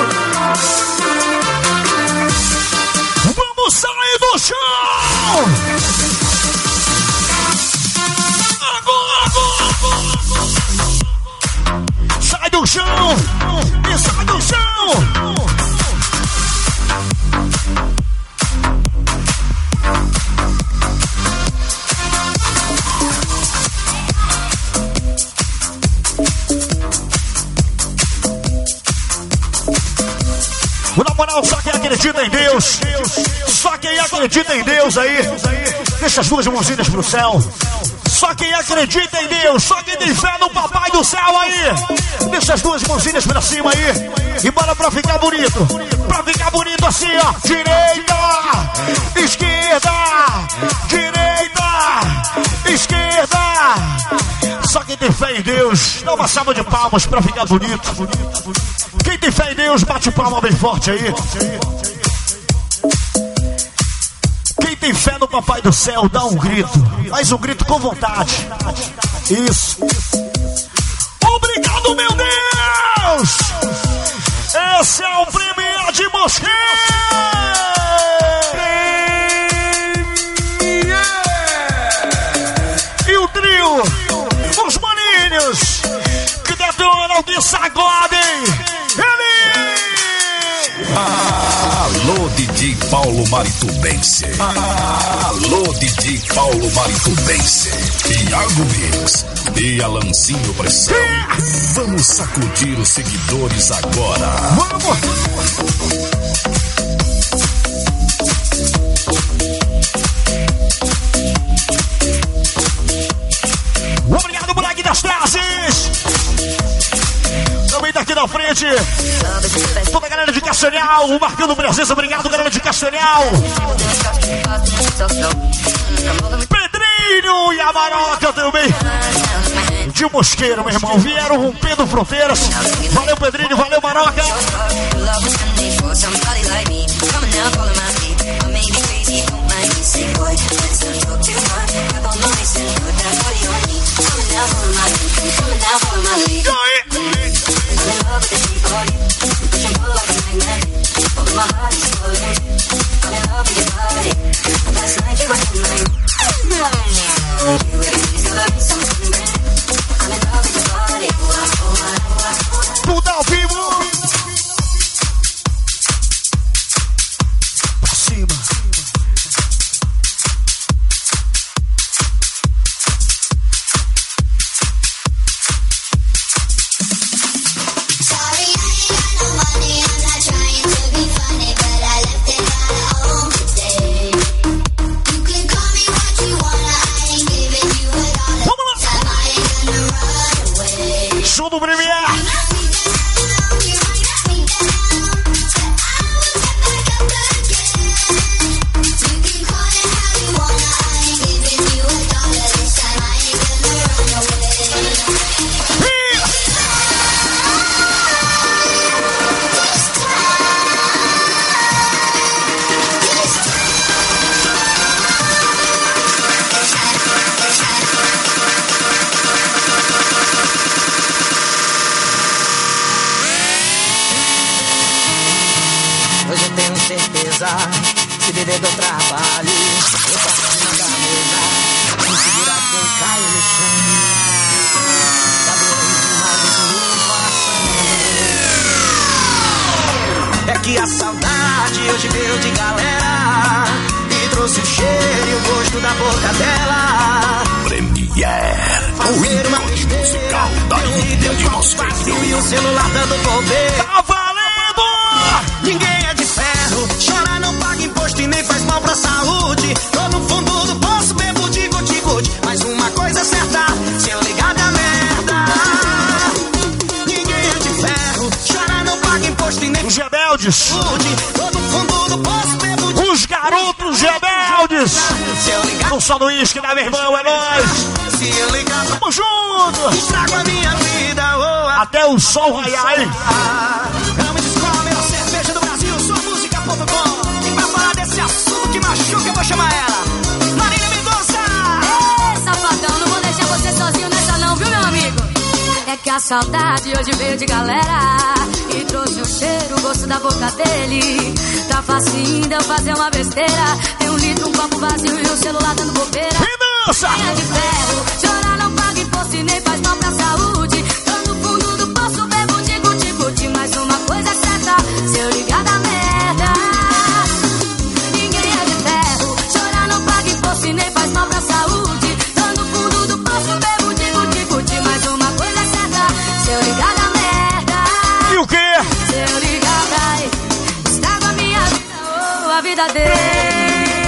Vamos sair do chão! Agora, agora, agora! Sai do chão! E sai do chão! Na moral, só quem acredita em Deus, só quem acredita em Deus aí, deixa as duas mãozinhas pro céu. Só quem acredita em Deus, só quem tem fé no Papai do Céu aí, deixa as duas mãozinhas pra cima aí. E bora pra ficar bonito, pra ficar bonito assim, ó. Direita, esquerda, direita, esquerda. Só quem tem fé em Deus, dá uma salva de palmas pra ficar bonito. Quem tem fé em Deus, bate palma bem forte aí. Quem tem fé no Papai do Céu, dá um grito. Faz um grito com vontade. Isso. Obrigado, meu Deus! Esse é o Premier de Mosqueiro! E o trio, os maninhos, que detonam de sagodem. Ele! Alô, D J Paulo Maritubense. Alô, D J Paulo Maritubense. Iago Mix e Alancinho Pressão. Vamos sacudir os seguidores agora. Vamos! Obrigado, moleque das trases! Também daqui na frente, toda a galera de Castanhal, o marcando presença. Obrigado, galera de Castanhal. Pedrinho e a Maroca também. De Mosqueiro, meu irmão. Vieram rompendo fronteiras. Valeu, Pedrinho. Valeu, Maroca. E aí? Tudo ao vivo. Pra cima. Show do Premier. mesa. Se beber do trabalho, eu passo em cima da mesa. Me segura quem cai no chão. Tá doendo demais no coração. É que a saudade hoje veio de galera e trouxe o cheiro e o gosto da boca dela. Premier, o ícone musical da ilha de Mosqueiro. E o celular dando bobeira. Tá valendo! Ninguém é de ferro, chorar não paga imposto e nem faz mal pra saúde. Tô no fundo do poço, bebo de guti-guti. Mas uma coisa é certa, se eu ligar da merda. Ninguém é de ferro, chorar não paga imposto e nem os rebeldes. saúde. Tô no fundo do poço, bebo de os garotos rebeldes. Se eu ligar, não só no uísque, né, meu irmão? É nóis. se eu ligar, tamo junto. estrago a minha vida. Oh, até o sol raiar, hein? Amo e descola a melhor cerveja do Brasil, sua música ponto com. E pra falar desse assunto que machuca, eu vou chamar ela, Marília Mendonça. Ei, safadão, não vou deixar você sozinho nessa não, viu, meu amigo? É que a saudade hoje veio de galera e trouxe o cheiro, o gosto da boca dele. Tá facinho de eu fazer uma besteira. Tem um litro, um copo vazio e o celular dando bobeira. Mendonça! É de ferro, chorar não paga imposto e nem faz mal pra saúde. Tô no fundo do poço, bebo de guti-guti. Mas uma coisa é certa, se eu ligar da merda. Ninguém é de ferro, chorar não paga imposto e nem faz mal pra saúde. Tô no fundo do poço, bebo de guti-guti. Mas uma coisa é certa, se eu ligar da merda. E o quê? Se eu ligar pra ele, estrago a minha vida, oh, a vida dele.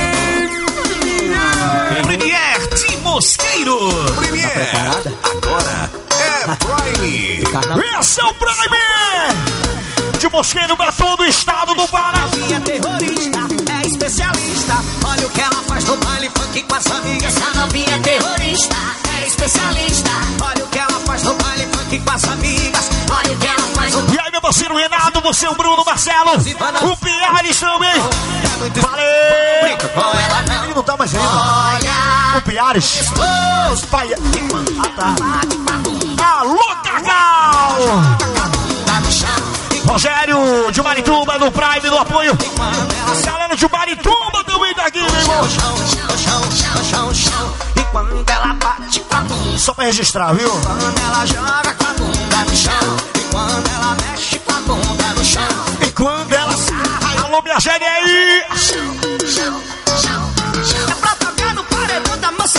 Premier de Mosqueiro. Premier, agora é Prime. Esse é o Prime de Mosqueiro pra todo o estado do Pará. É terrorista, é especialista. Olha o que ela faz no baile funk com as amigas. Essa novinha é terrorista, é especialista. Olha o que ela faz no baile funk com as amigas. Olha o que ela faz no... E aí, meu parceiro Renato, você, o Bruno, Marcelo, o Piares também. Valeu! Com ela não. Ele não tá mais ainda. Olha O Piares. Os pai... Ah, tá. Alô, Cacau! Rogério de Marituba, no Prime, no apoio. Galera de Marituba também tá aqui, meu irmão. E quando ela bate com a bunda, só pra registrar, viu? quando ela joga com a bunda no chão. E quando ela mexe com a bunda no chão. E quando ela sai, alô, minha gente aí! É pra tocar no paredão da maçã.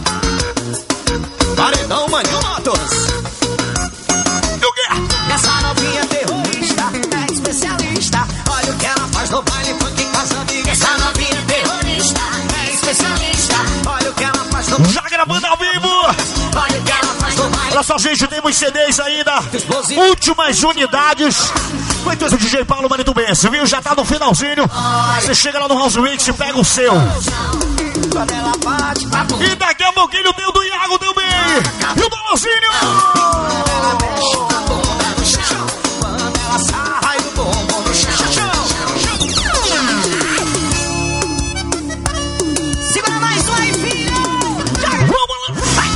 Paredão Manhã Motos. E o quê? Essa novinha terrorista, é especialista. Olha o que ela faz no baile funk com as amigas. Essa novinha terrorista, é especialista. Olha o que ela faz no... Já gravando ao vivo! Olha o que ela faz no baile. Olha só, gente, temos C Ds ainda. Últimas unidades. O D J Paulo Maritubense, viu? Já tá no finalzinho. Você chega lá no House Mix e pega o seu. Quando ela bate com a bunda. E daqui a pouquinho tem o do Iago também. E o do Lozinho. Quando ela mexe com a bunda no chão. Quando ela sarra e o bumbum no chão. Segura mais um aí, filho. Vamos lá. Vai.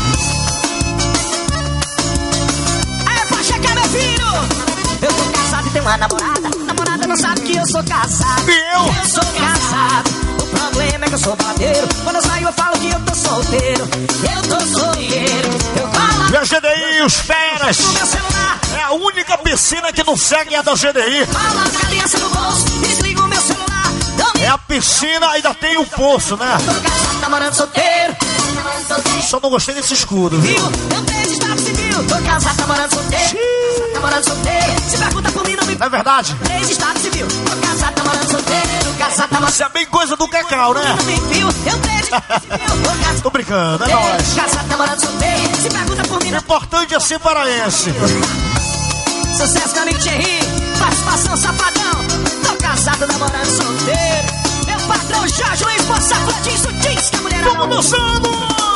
Aí, pra checar, meu filho. Eu tô casado e tenho uma namorada. Namorada não sabe que eu sou casado. E eu? Eu sou casado. O problema é que eu sou bateiro. Quando eu saio eu falo que eu tô solteiro. Eu tô solteiro. Eu falo. E a G D I, os feras. No meu celular. É a única piscina que não segue a da G D I. Fala a criança no bolso. Desliga o meu celular. É a piscina, ainda tem o poço, né? Tô casado, namorando solteiro. Só não gostei desse escudo, viu? Eu tenho estado civil. Tô casado, namorando solteiro. Namorando solteiro. Se pergunta por mim, não me... Não é verdade? Três estado civil. Tô casado, namorando solteiro. Casado, namorando... Isso é bem coisa do Cacau, né? Não me viu. Eu tenho estado civil. Tô casado... Tô brincando, é nóis. Casado, namorando solteiro. Se pergunta por mim, O não... importante é ser paraense. Sucesso, meu amigo Thierry. Participação, Safadão. Tô casado, namorando solteiro. Meu patrão Jorge Luiz Moçafradinho, isso diz que a mulher... Vamos dançando!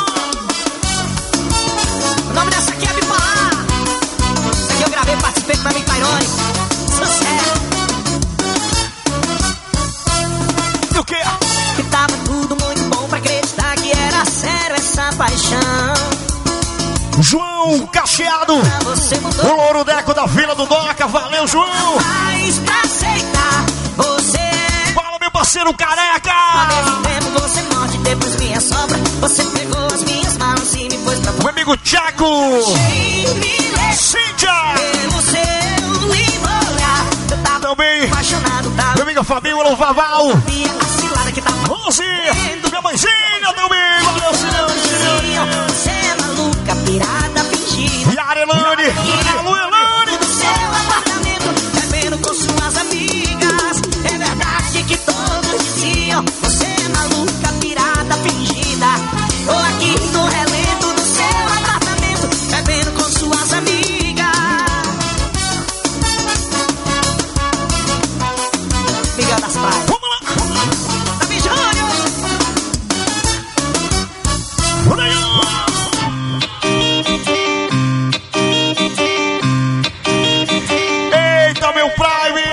O nome dessa aqui é Bipolar. Essa aqui eu gravei, participei com a minha Tairone. Sucesso. E o quê? Que tava tudo muito bom pra acreditar que era sério essa paixão. João Cacheado, Você o mudou Louro Deco da Vila do Doca. Valeu, João! mais pra aceitar você. Fala, meu parceiro Tiago. Cíntia. Também. Meu amigo Fabinho Louvaval. Rose. Minha mãezinha também. Valeu, senhor. Você é maluca, pirada, fingida. E a Arelane. Alô, Elane. No seu apartamento, bebendo com suas amigas. É verdade que todos diziam: você é maluca, pirada, fingida. Tô aqui no relento do seu apartamento, bebendo com suas amigas. Amiga das praias. Vamos lá. Davi Júnior. Eita, meu Prime!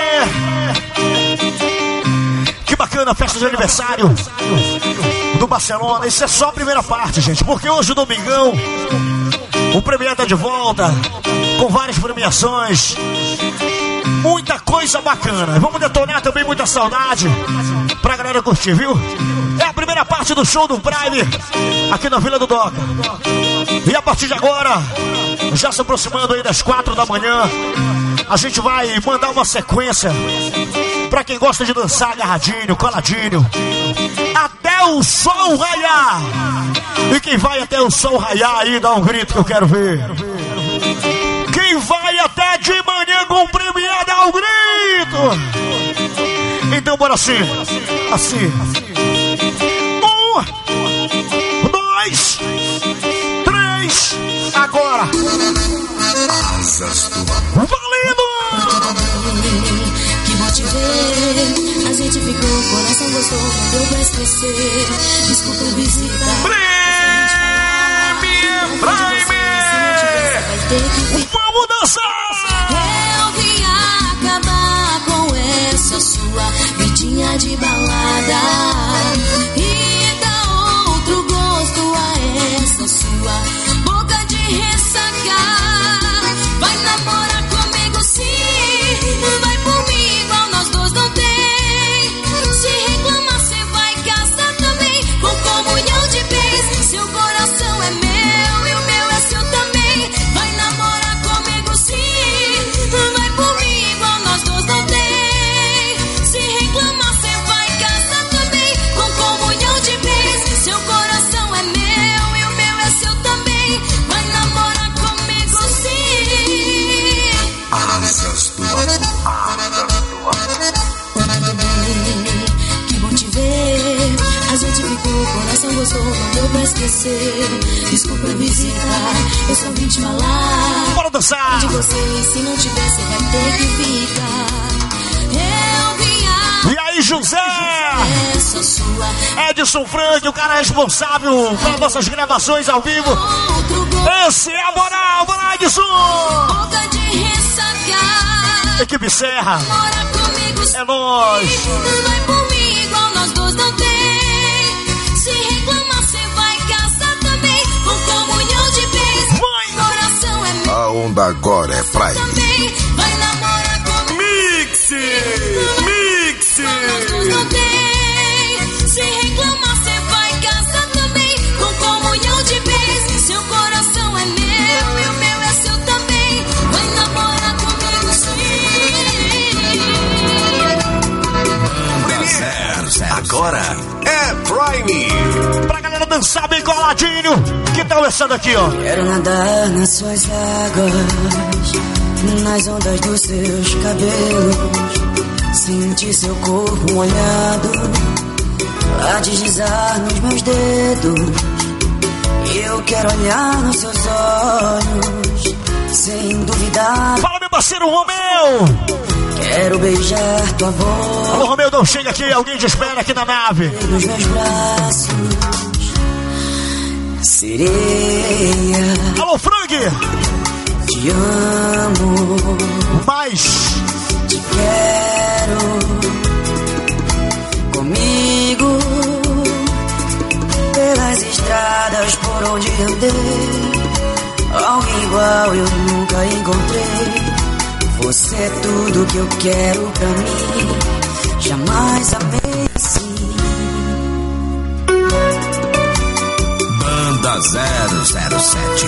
Que bacana a festa de aniversário do Barcelona. Isso é só a primeira parte, gente, porque hoje, domingão, o Premier tá de volta com várias premiações, muita coisa bacana. Vamos detonar também muita saudade pra galera curtir, viu? É a primeira parte do show do Prime aqui na Vila do Doca. E a partir de agora, já se aproximando aí das quatro da manhã, a gente vai mandar uma sequência pra quem gosta de dançar agarradinho, coladinho, até o sol raiar. E quem vai até o sol raiar aí, dá um grito que eu quero ver. Quem vai até de manhã com o Premier, dá um grito. Então bora assim, assim. Um, dois, três, agora. Asas do Valendo! Que bom te ver. A gente ficou, coração gostou, não deu pra esquecer. Desculpa visitar. Prêmio, Prêmio! Vamos dançar! Eu vim acabar com essa sua vidinha de balada e dar outro gosto a essa sua boca de ressacar. Vai namorar comigo sim, vai por mim igual nós dois não tem. Se reclamar cê vai casar também, com comunhão de bens. Seu coração é meu e o meu é seu também. Vai namorar comigo sim, vai por mim igual nós dois não tem. Se reclamar cê vai casar também, com comunhão de bens. Seu coração é meu e o meu é seu também. Vai namorar comigo sim. Asas do Que bom te ver. A gente ficou, coração gostou, não deu pra esquecer. Desculpa visitar, eu só vim te falar. Bora dançar! De você, se não tiver, você vai ter que ficar. Eu vim a... E aí, José? Essa sua Edson Frank, o cara responsável pelas nossas gravações ao vivo. Esse é a moral, bora, Edson! boca de ressacar. Equipe Serra, Mora comigo sim. é nóis! Vai por mim igual nós dois não tem. Se reclamar, cê vai casar também, com comunhão de bens. Vai! Coração é meu A onda agora é Prime. também. Vai namorar comigo. Mix! Mix! Nós dois não tem. Se reclamar, cê vai casar também, com comunhão de bens. Seu coração é meu e o meu é seu também. Vai namorar comigo sim. Agora é Prime. Pra galera dançar bem coladinho, que tal essa daqui, ó? Quero nadar nas suas águas, nas ondas dos seus cabelos, sentir seu corpo molhado a deslizar nos meus dedos. Eu quero olhar nos seus olhos sem duvidar. Fala, meu parceiro Romeu! Quero beijar tua voz. Alô, Romeu, não chega aqui, alguém te espera aqui na nave. Nos meus braços, sereia. Alô, Frank! Te amo, Mais! te quero comigo pelas estradas por onde andei. Alguém igual eu nunca encontrei. Você é tudo que eu quero pra mim. Jamais amei assim. Banda zero zero sete.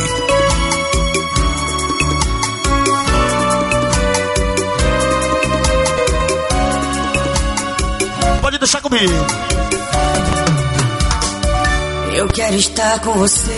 Pode deixar comigo. Eu quero estar com você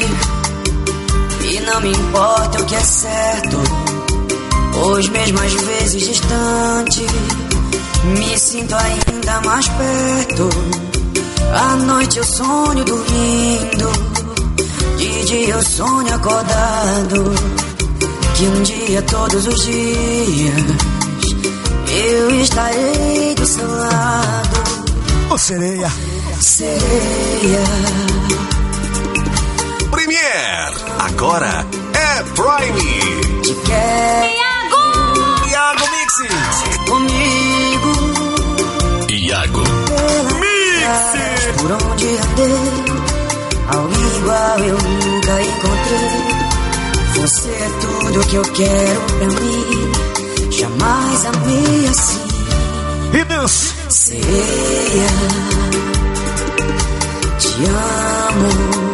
e não me importa o que é certo, pois mesmo às vezes distante me sinto ainda mais perto. À noite eu sonho dormindo, de dia eu sonho acordado, que um dia, todos os dias, eu estarei do seu lado. Ô sereia, sereia. Premier, agora é Prime. Te quero. Iago! Iago Mixes. Comigo. Iago Mixes. Por onde andei, alguém igual eu nunca encontrei. Você é tudo que eu quero pra mim, jamais amei assim. E Deus. Sereia, te amo.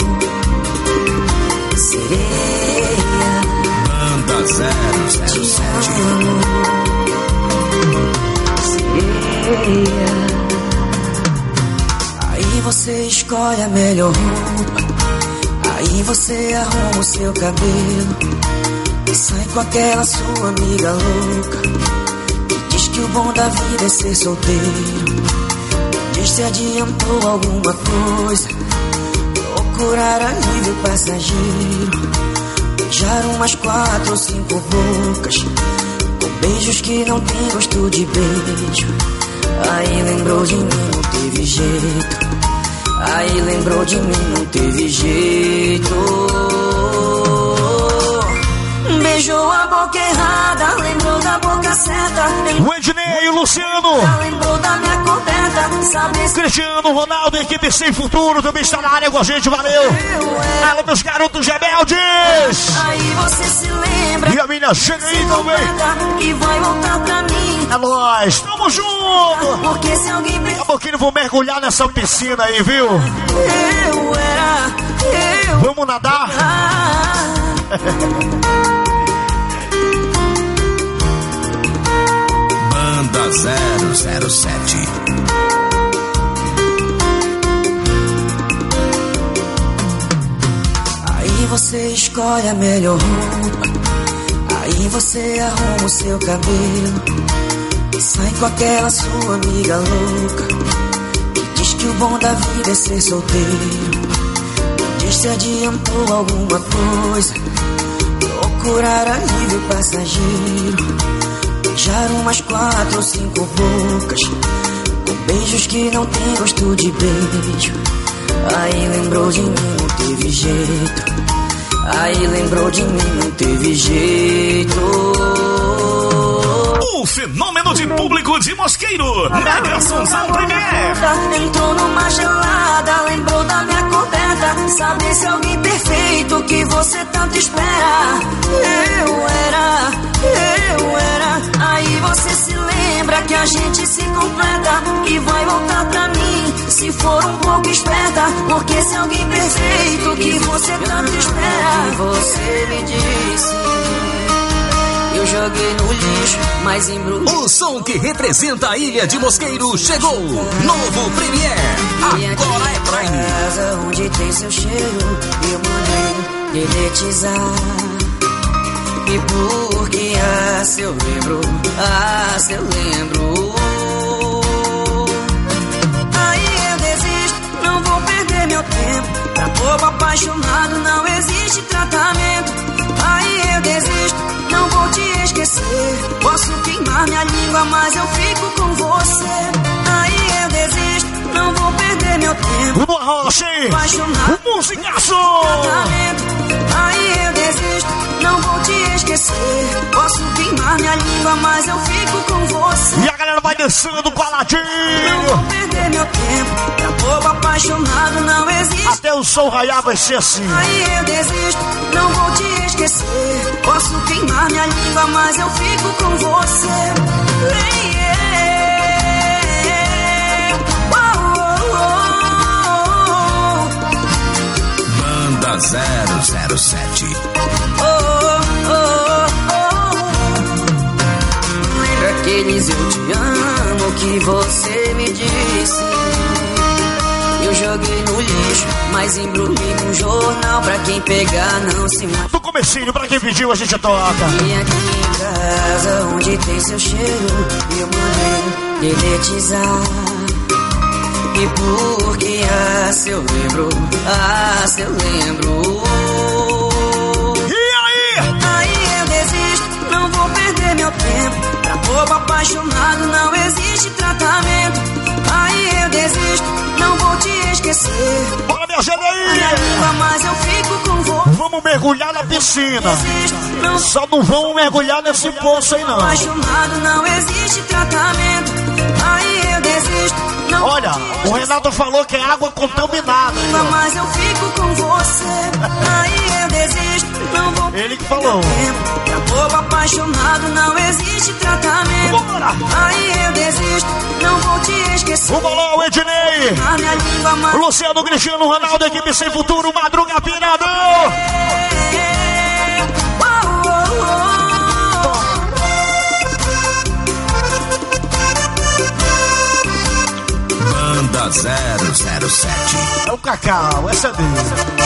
Sereia, Banda zero zero sete. Sereia, aí você escolhe a melhor roupa, aí você arruma o seu cabelo e sai com aquela sua amiga louca. Que o bom da vida é ser solteiro. Diz se adiantou alguma coisa, procurar alívio passageiro, beijar umas quatro ou cinco bocas, com beijos que não tem gosto de beijo. Aí lembrou de mim, não teve jeito. Aí lembrou de mim, não teve jeito. Beijou a boca errada, lembrou da boca certa. O Ednei e o Luciano. Lembrou da minha coberta, sabe? Cristiano Ronaldo, equipe Sem Futuro, também está na área com a gente, valeu. Ela, meus garotos rebeldes. Aí você se lembra. E a minha chega aí também. E vai voltar pra mim. É nóis, tamo junto. Porque se alguém... Daqui a pouquinho vou mergulhar nessa piscina aí, viu? Eu era, eu... Vamos nadar? Ah. Banda zero zero sete. Aí você escolhe a melhor roupa, aí você arruma o seu cabelo e sai com aquela sua amiga louca, que diz que o bom da vida é ser solteiro. Diz se adiantou alguma coisa, procurar alívio passageiro, beijar umas quatro ou cinco bocas, com beijos que não tem gosto de beijo. Aí lembrou de mim, não teve jeito. Aí lembrou de mim, não teve jeito. O fenômeno de público de Mosqueiro, Mega Sonzão Premier. Entrou numa gelada, lembrou da minha coberta, saber se alguém perfeito que você tanto espera. Eu era, eu era. Aí você se lembra que a gente se completa e vai voltar pra mim, se for um pouco esperta. Porque se alguém perfeito que você tanto espera. Você me disse, eu joguei no lixo, mas embrulhei. O som que representa a ilha de Mosqueiro chegou. Novo Premier, agora é Prime. Casa onde tem seu cheiro, eu mandei deletizar. E porque, ah, se eu lembro, ah, se eu lembro. Aí eu desisto, não vou perder meu tempo. Pra bobo apaixonado não existe tratamento. Aí eu desisto, não vou te esquecer. Posso queimar minha língua, mas eu fico com você. Aí eu desisto, não vou perder meu tempo. Vamos lá, Rocha! O musicaço! Aí eu desisto, não vou te esquecer. Posso queimar minha língua, mas eu fico com você. E a galera vai dançando com a Ladinho. Não vou perder meu tempo. Pra bobo apaixonado não existe. Até o sol raiar vai ser assim. Aí eu desisto, não vou te esquecer. Posso queimar minha língua, mas eu fico com você. Yeah. zero zero sete. Oh, oh, oh, oh. Lembra aqueles eu te amo que você me disse? Eu joguei no lixo, mas embrulhei com jornal pra quem pegar não se mata. Do comecinho, pra quem pediu a gente toca. E aqui em casa, onde tem seu cheiro, eu mandei deletizar. E porque, ah, se eu lembro, ah, se eu lembro. E aí? Aí eu desisto, não vou perder meu tempo. Pra bobo apaixonado não existe tratamento. Aí eu desisto, não vou te esquecer. Bora, minha gente aí! Minha língua, mas eu fico com você. Vamos mergulhar na piscina. Desisto, não Só não vamos mergulhar nesse poço aí, não. apaixonado não existe tratamento. Aí eu desisto, não. Olha, o Renato falou que é água contaminada. Língua, mas eu fico com você. Aí eu desisto, não vou. Ele que falou. Pra bobo apaixonado não existe tratamento. Bora! Aí eu desisto, não vou te esquecer. O bolão, Ednei. A minha língua, mas Luciano, Cristiano, Ronaldo, equipe sem futuro, Madruga Pirador. Banda zero zero sete. É o Cacau, essa é dele.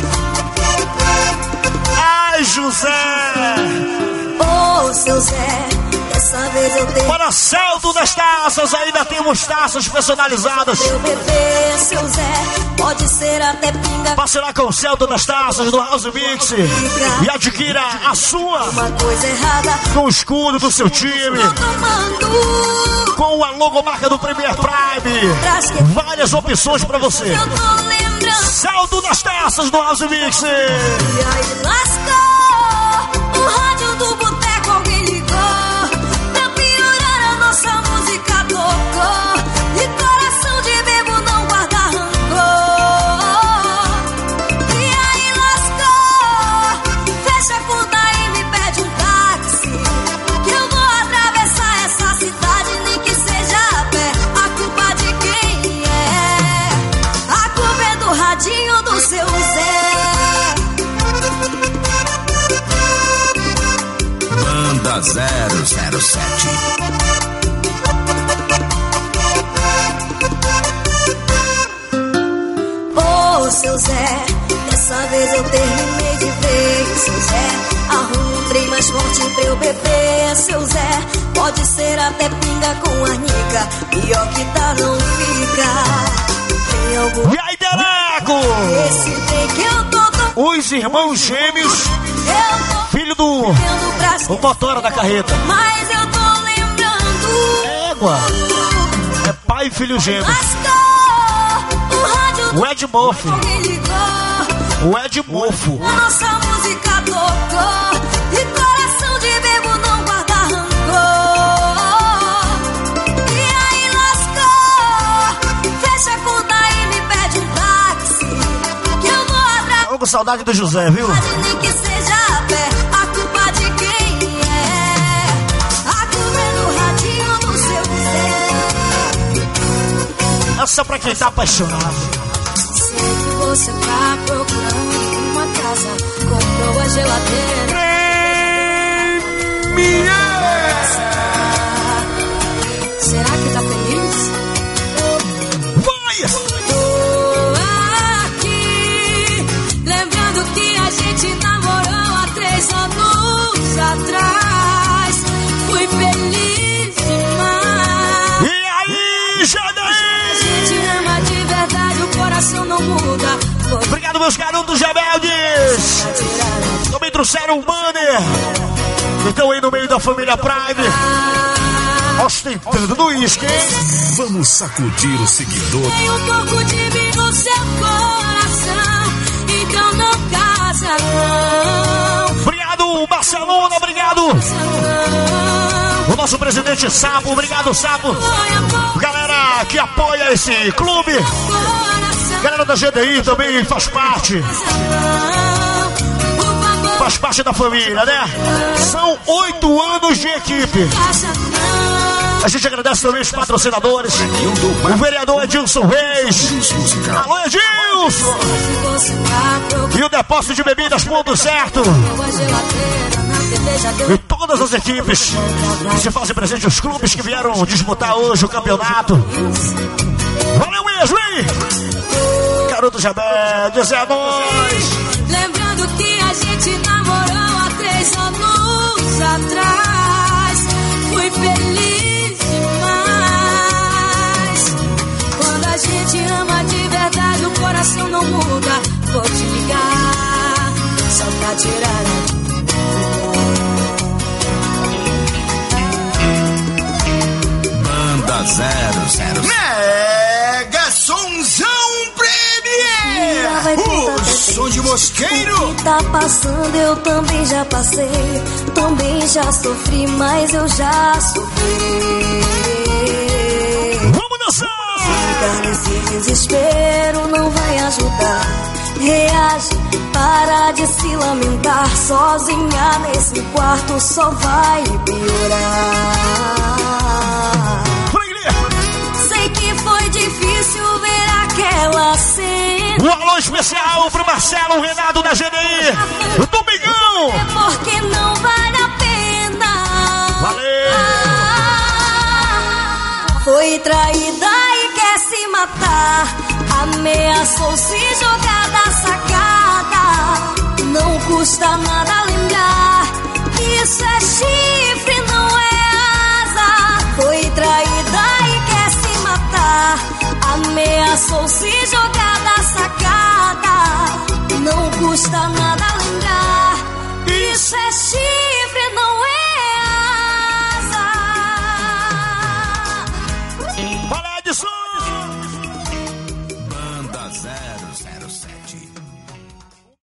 Ai, José. Ô, oh, seu Zé, dessa vez eu tenho. Para Celto das Taças, ainda temos taças personalizadas. Meu bebê, seu Zé, pode ser até pinga. Passe lá com o Celto das Taças do House Mix e adquira a sua. Uma coisa errada. Com o escudo do seu time. Tomando. Com a logomarca do Premier Prime. Várias opções pra você. Eu tô lembrando. Celto das Taças do House Mix. E aí lascou. O rádio do boteco alguém ligou. Pra piorar a nossa música tocou. E coração de bebo não guarda rancor. E aí lascou. Fecha a conta e me pede um táxi. Que eu vou atravessar essa cidade, nem que seja a pé. A culpa de quem é? A culpa é do radinho do seu Zé. Banda zero zero sete. Ô, seu Zé, dessa vez eu terminei de ver. Seu Zé, arruma um trem mais forte pra eu beber. Seu Zé, pode ser até pinga com arnica. Pior que tá, não fica. Tem algum... E aí, Dereco? Esse trem que eu tô tomando. Os irmãos gêmeos, Eu tô filho do vendo pra o motora da carreta. mas eu tô lembrando. Égua. É pai e filho gêmeos. Lascou o rádio. O Ed Mofo. Alguém ligou. O Ed Mofo. A nossa música tocou. E coração de bebo não guarda rancor. E aí lascou. Fecha a conta e me pede um táxi. Que eu vou atrás. Tô com saudade do José, viu? Nem que seja a pé. A culpa de quem é? A culpa é do radinho do seu Zé. Essa pra quem tá apaixonado. Sei que você tá procurando uma casa. Comprou a geladeira. Será que tá feliz? Vai! Tô aqui, lembrando que a gente namorou há três anos atrás. Fui feliz demais. E aí, Jadaí? A gente ama de verdade, o coração não muda. Obrigado, meus garotos rebeldes. Também trouxeram um banner. Então aí no meio da família Prime, ostentando no uísque. Vamos sacudir o seguidor. Tem um pouco de mim no seu coração, então não casa não. Obrigado, Barcelona, obrigado. O nosso presidente Sapo, obrigado, Sapo. Galera que apoia esse clube. Galera da G D I também faz parte. Faz parte da família, né? São oito anos de equipe. A gente agradece também os patrocinadores. O vereador Edilson Reis. Alô, Edilson! E o depósito de bebidas Ponto Certo. E todas as equipes que se fazem presente, os clubes que vieram disputar hoje o campeonato. Valeu mesmo, hein? Garoto Jabé, José Nós. Lembrando que a gente namorou há três anos atrás. Fui feliz demais. Quando a gente ama de verdade, o coração não muda. Vou te ligar, só pra tirar a Banda zero zero. Mega Sonzão Premier! O som de mosqueiro! O que tá passando eu também já passei. Também já sofri, mas eu já sofri. Vamos dançar! Ficar nesse desespero não vai ajudar. Reage, para de se lamentar. Sozinha nesse quarto só vai piorar. Sei que foi difícil ver aquela cena. Um alô especial pro Marcelo Renato da G D I. O Domingão. É porque não vale a pena. Valeu. Ah, foi traída e quer se matar. Ameaçou se jogar da sacada. Não custa nada lembrar. Isso é chifre, não é asa. Foi traída e quer se matar. Ameaçou se jogar da sacada. Não custa nada lembrar. Isso é chifre, não é asa. Fala, Edson! Banda zero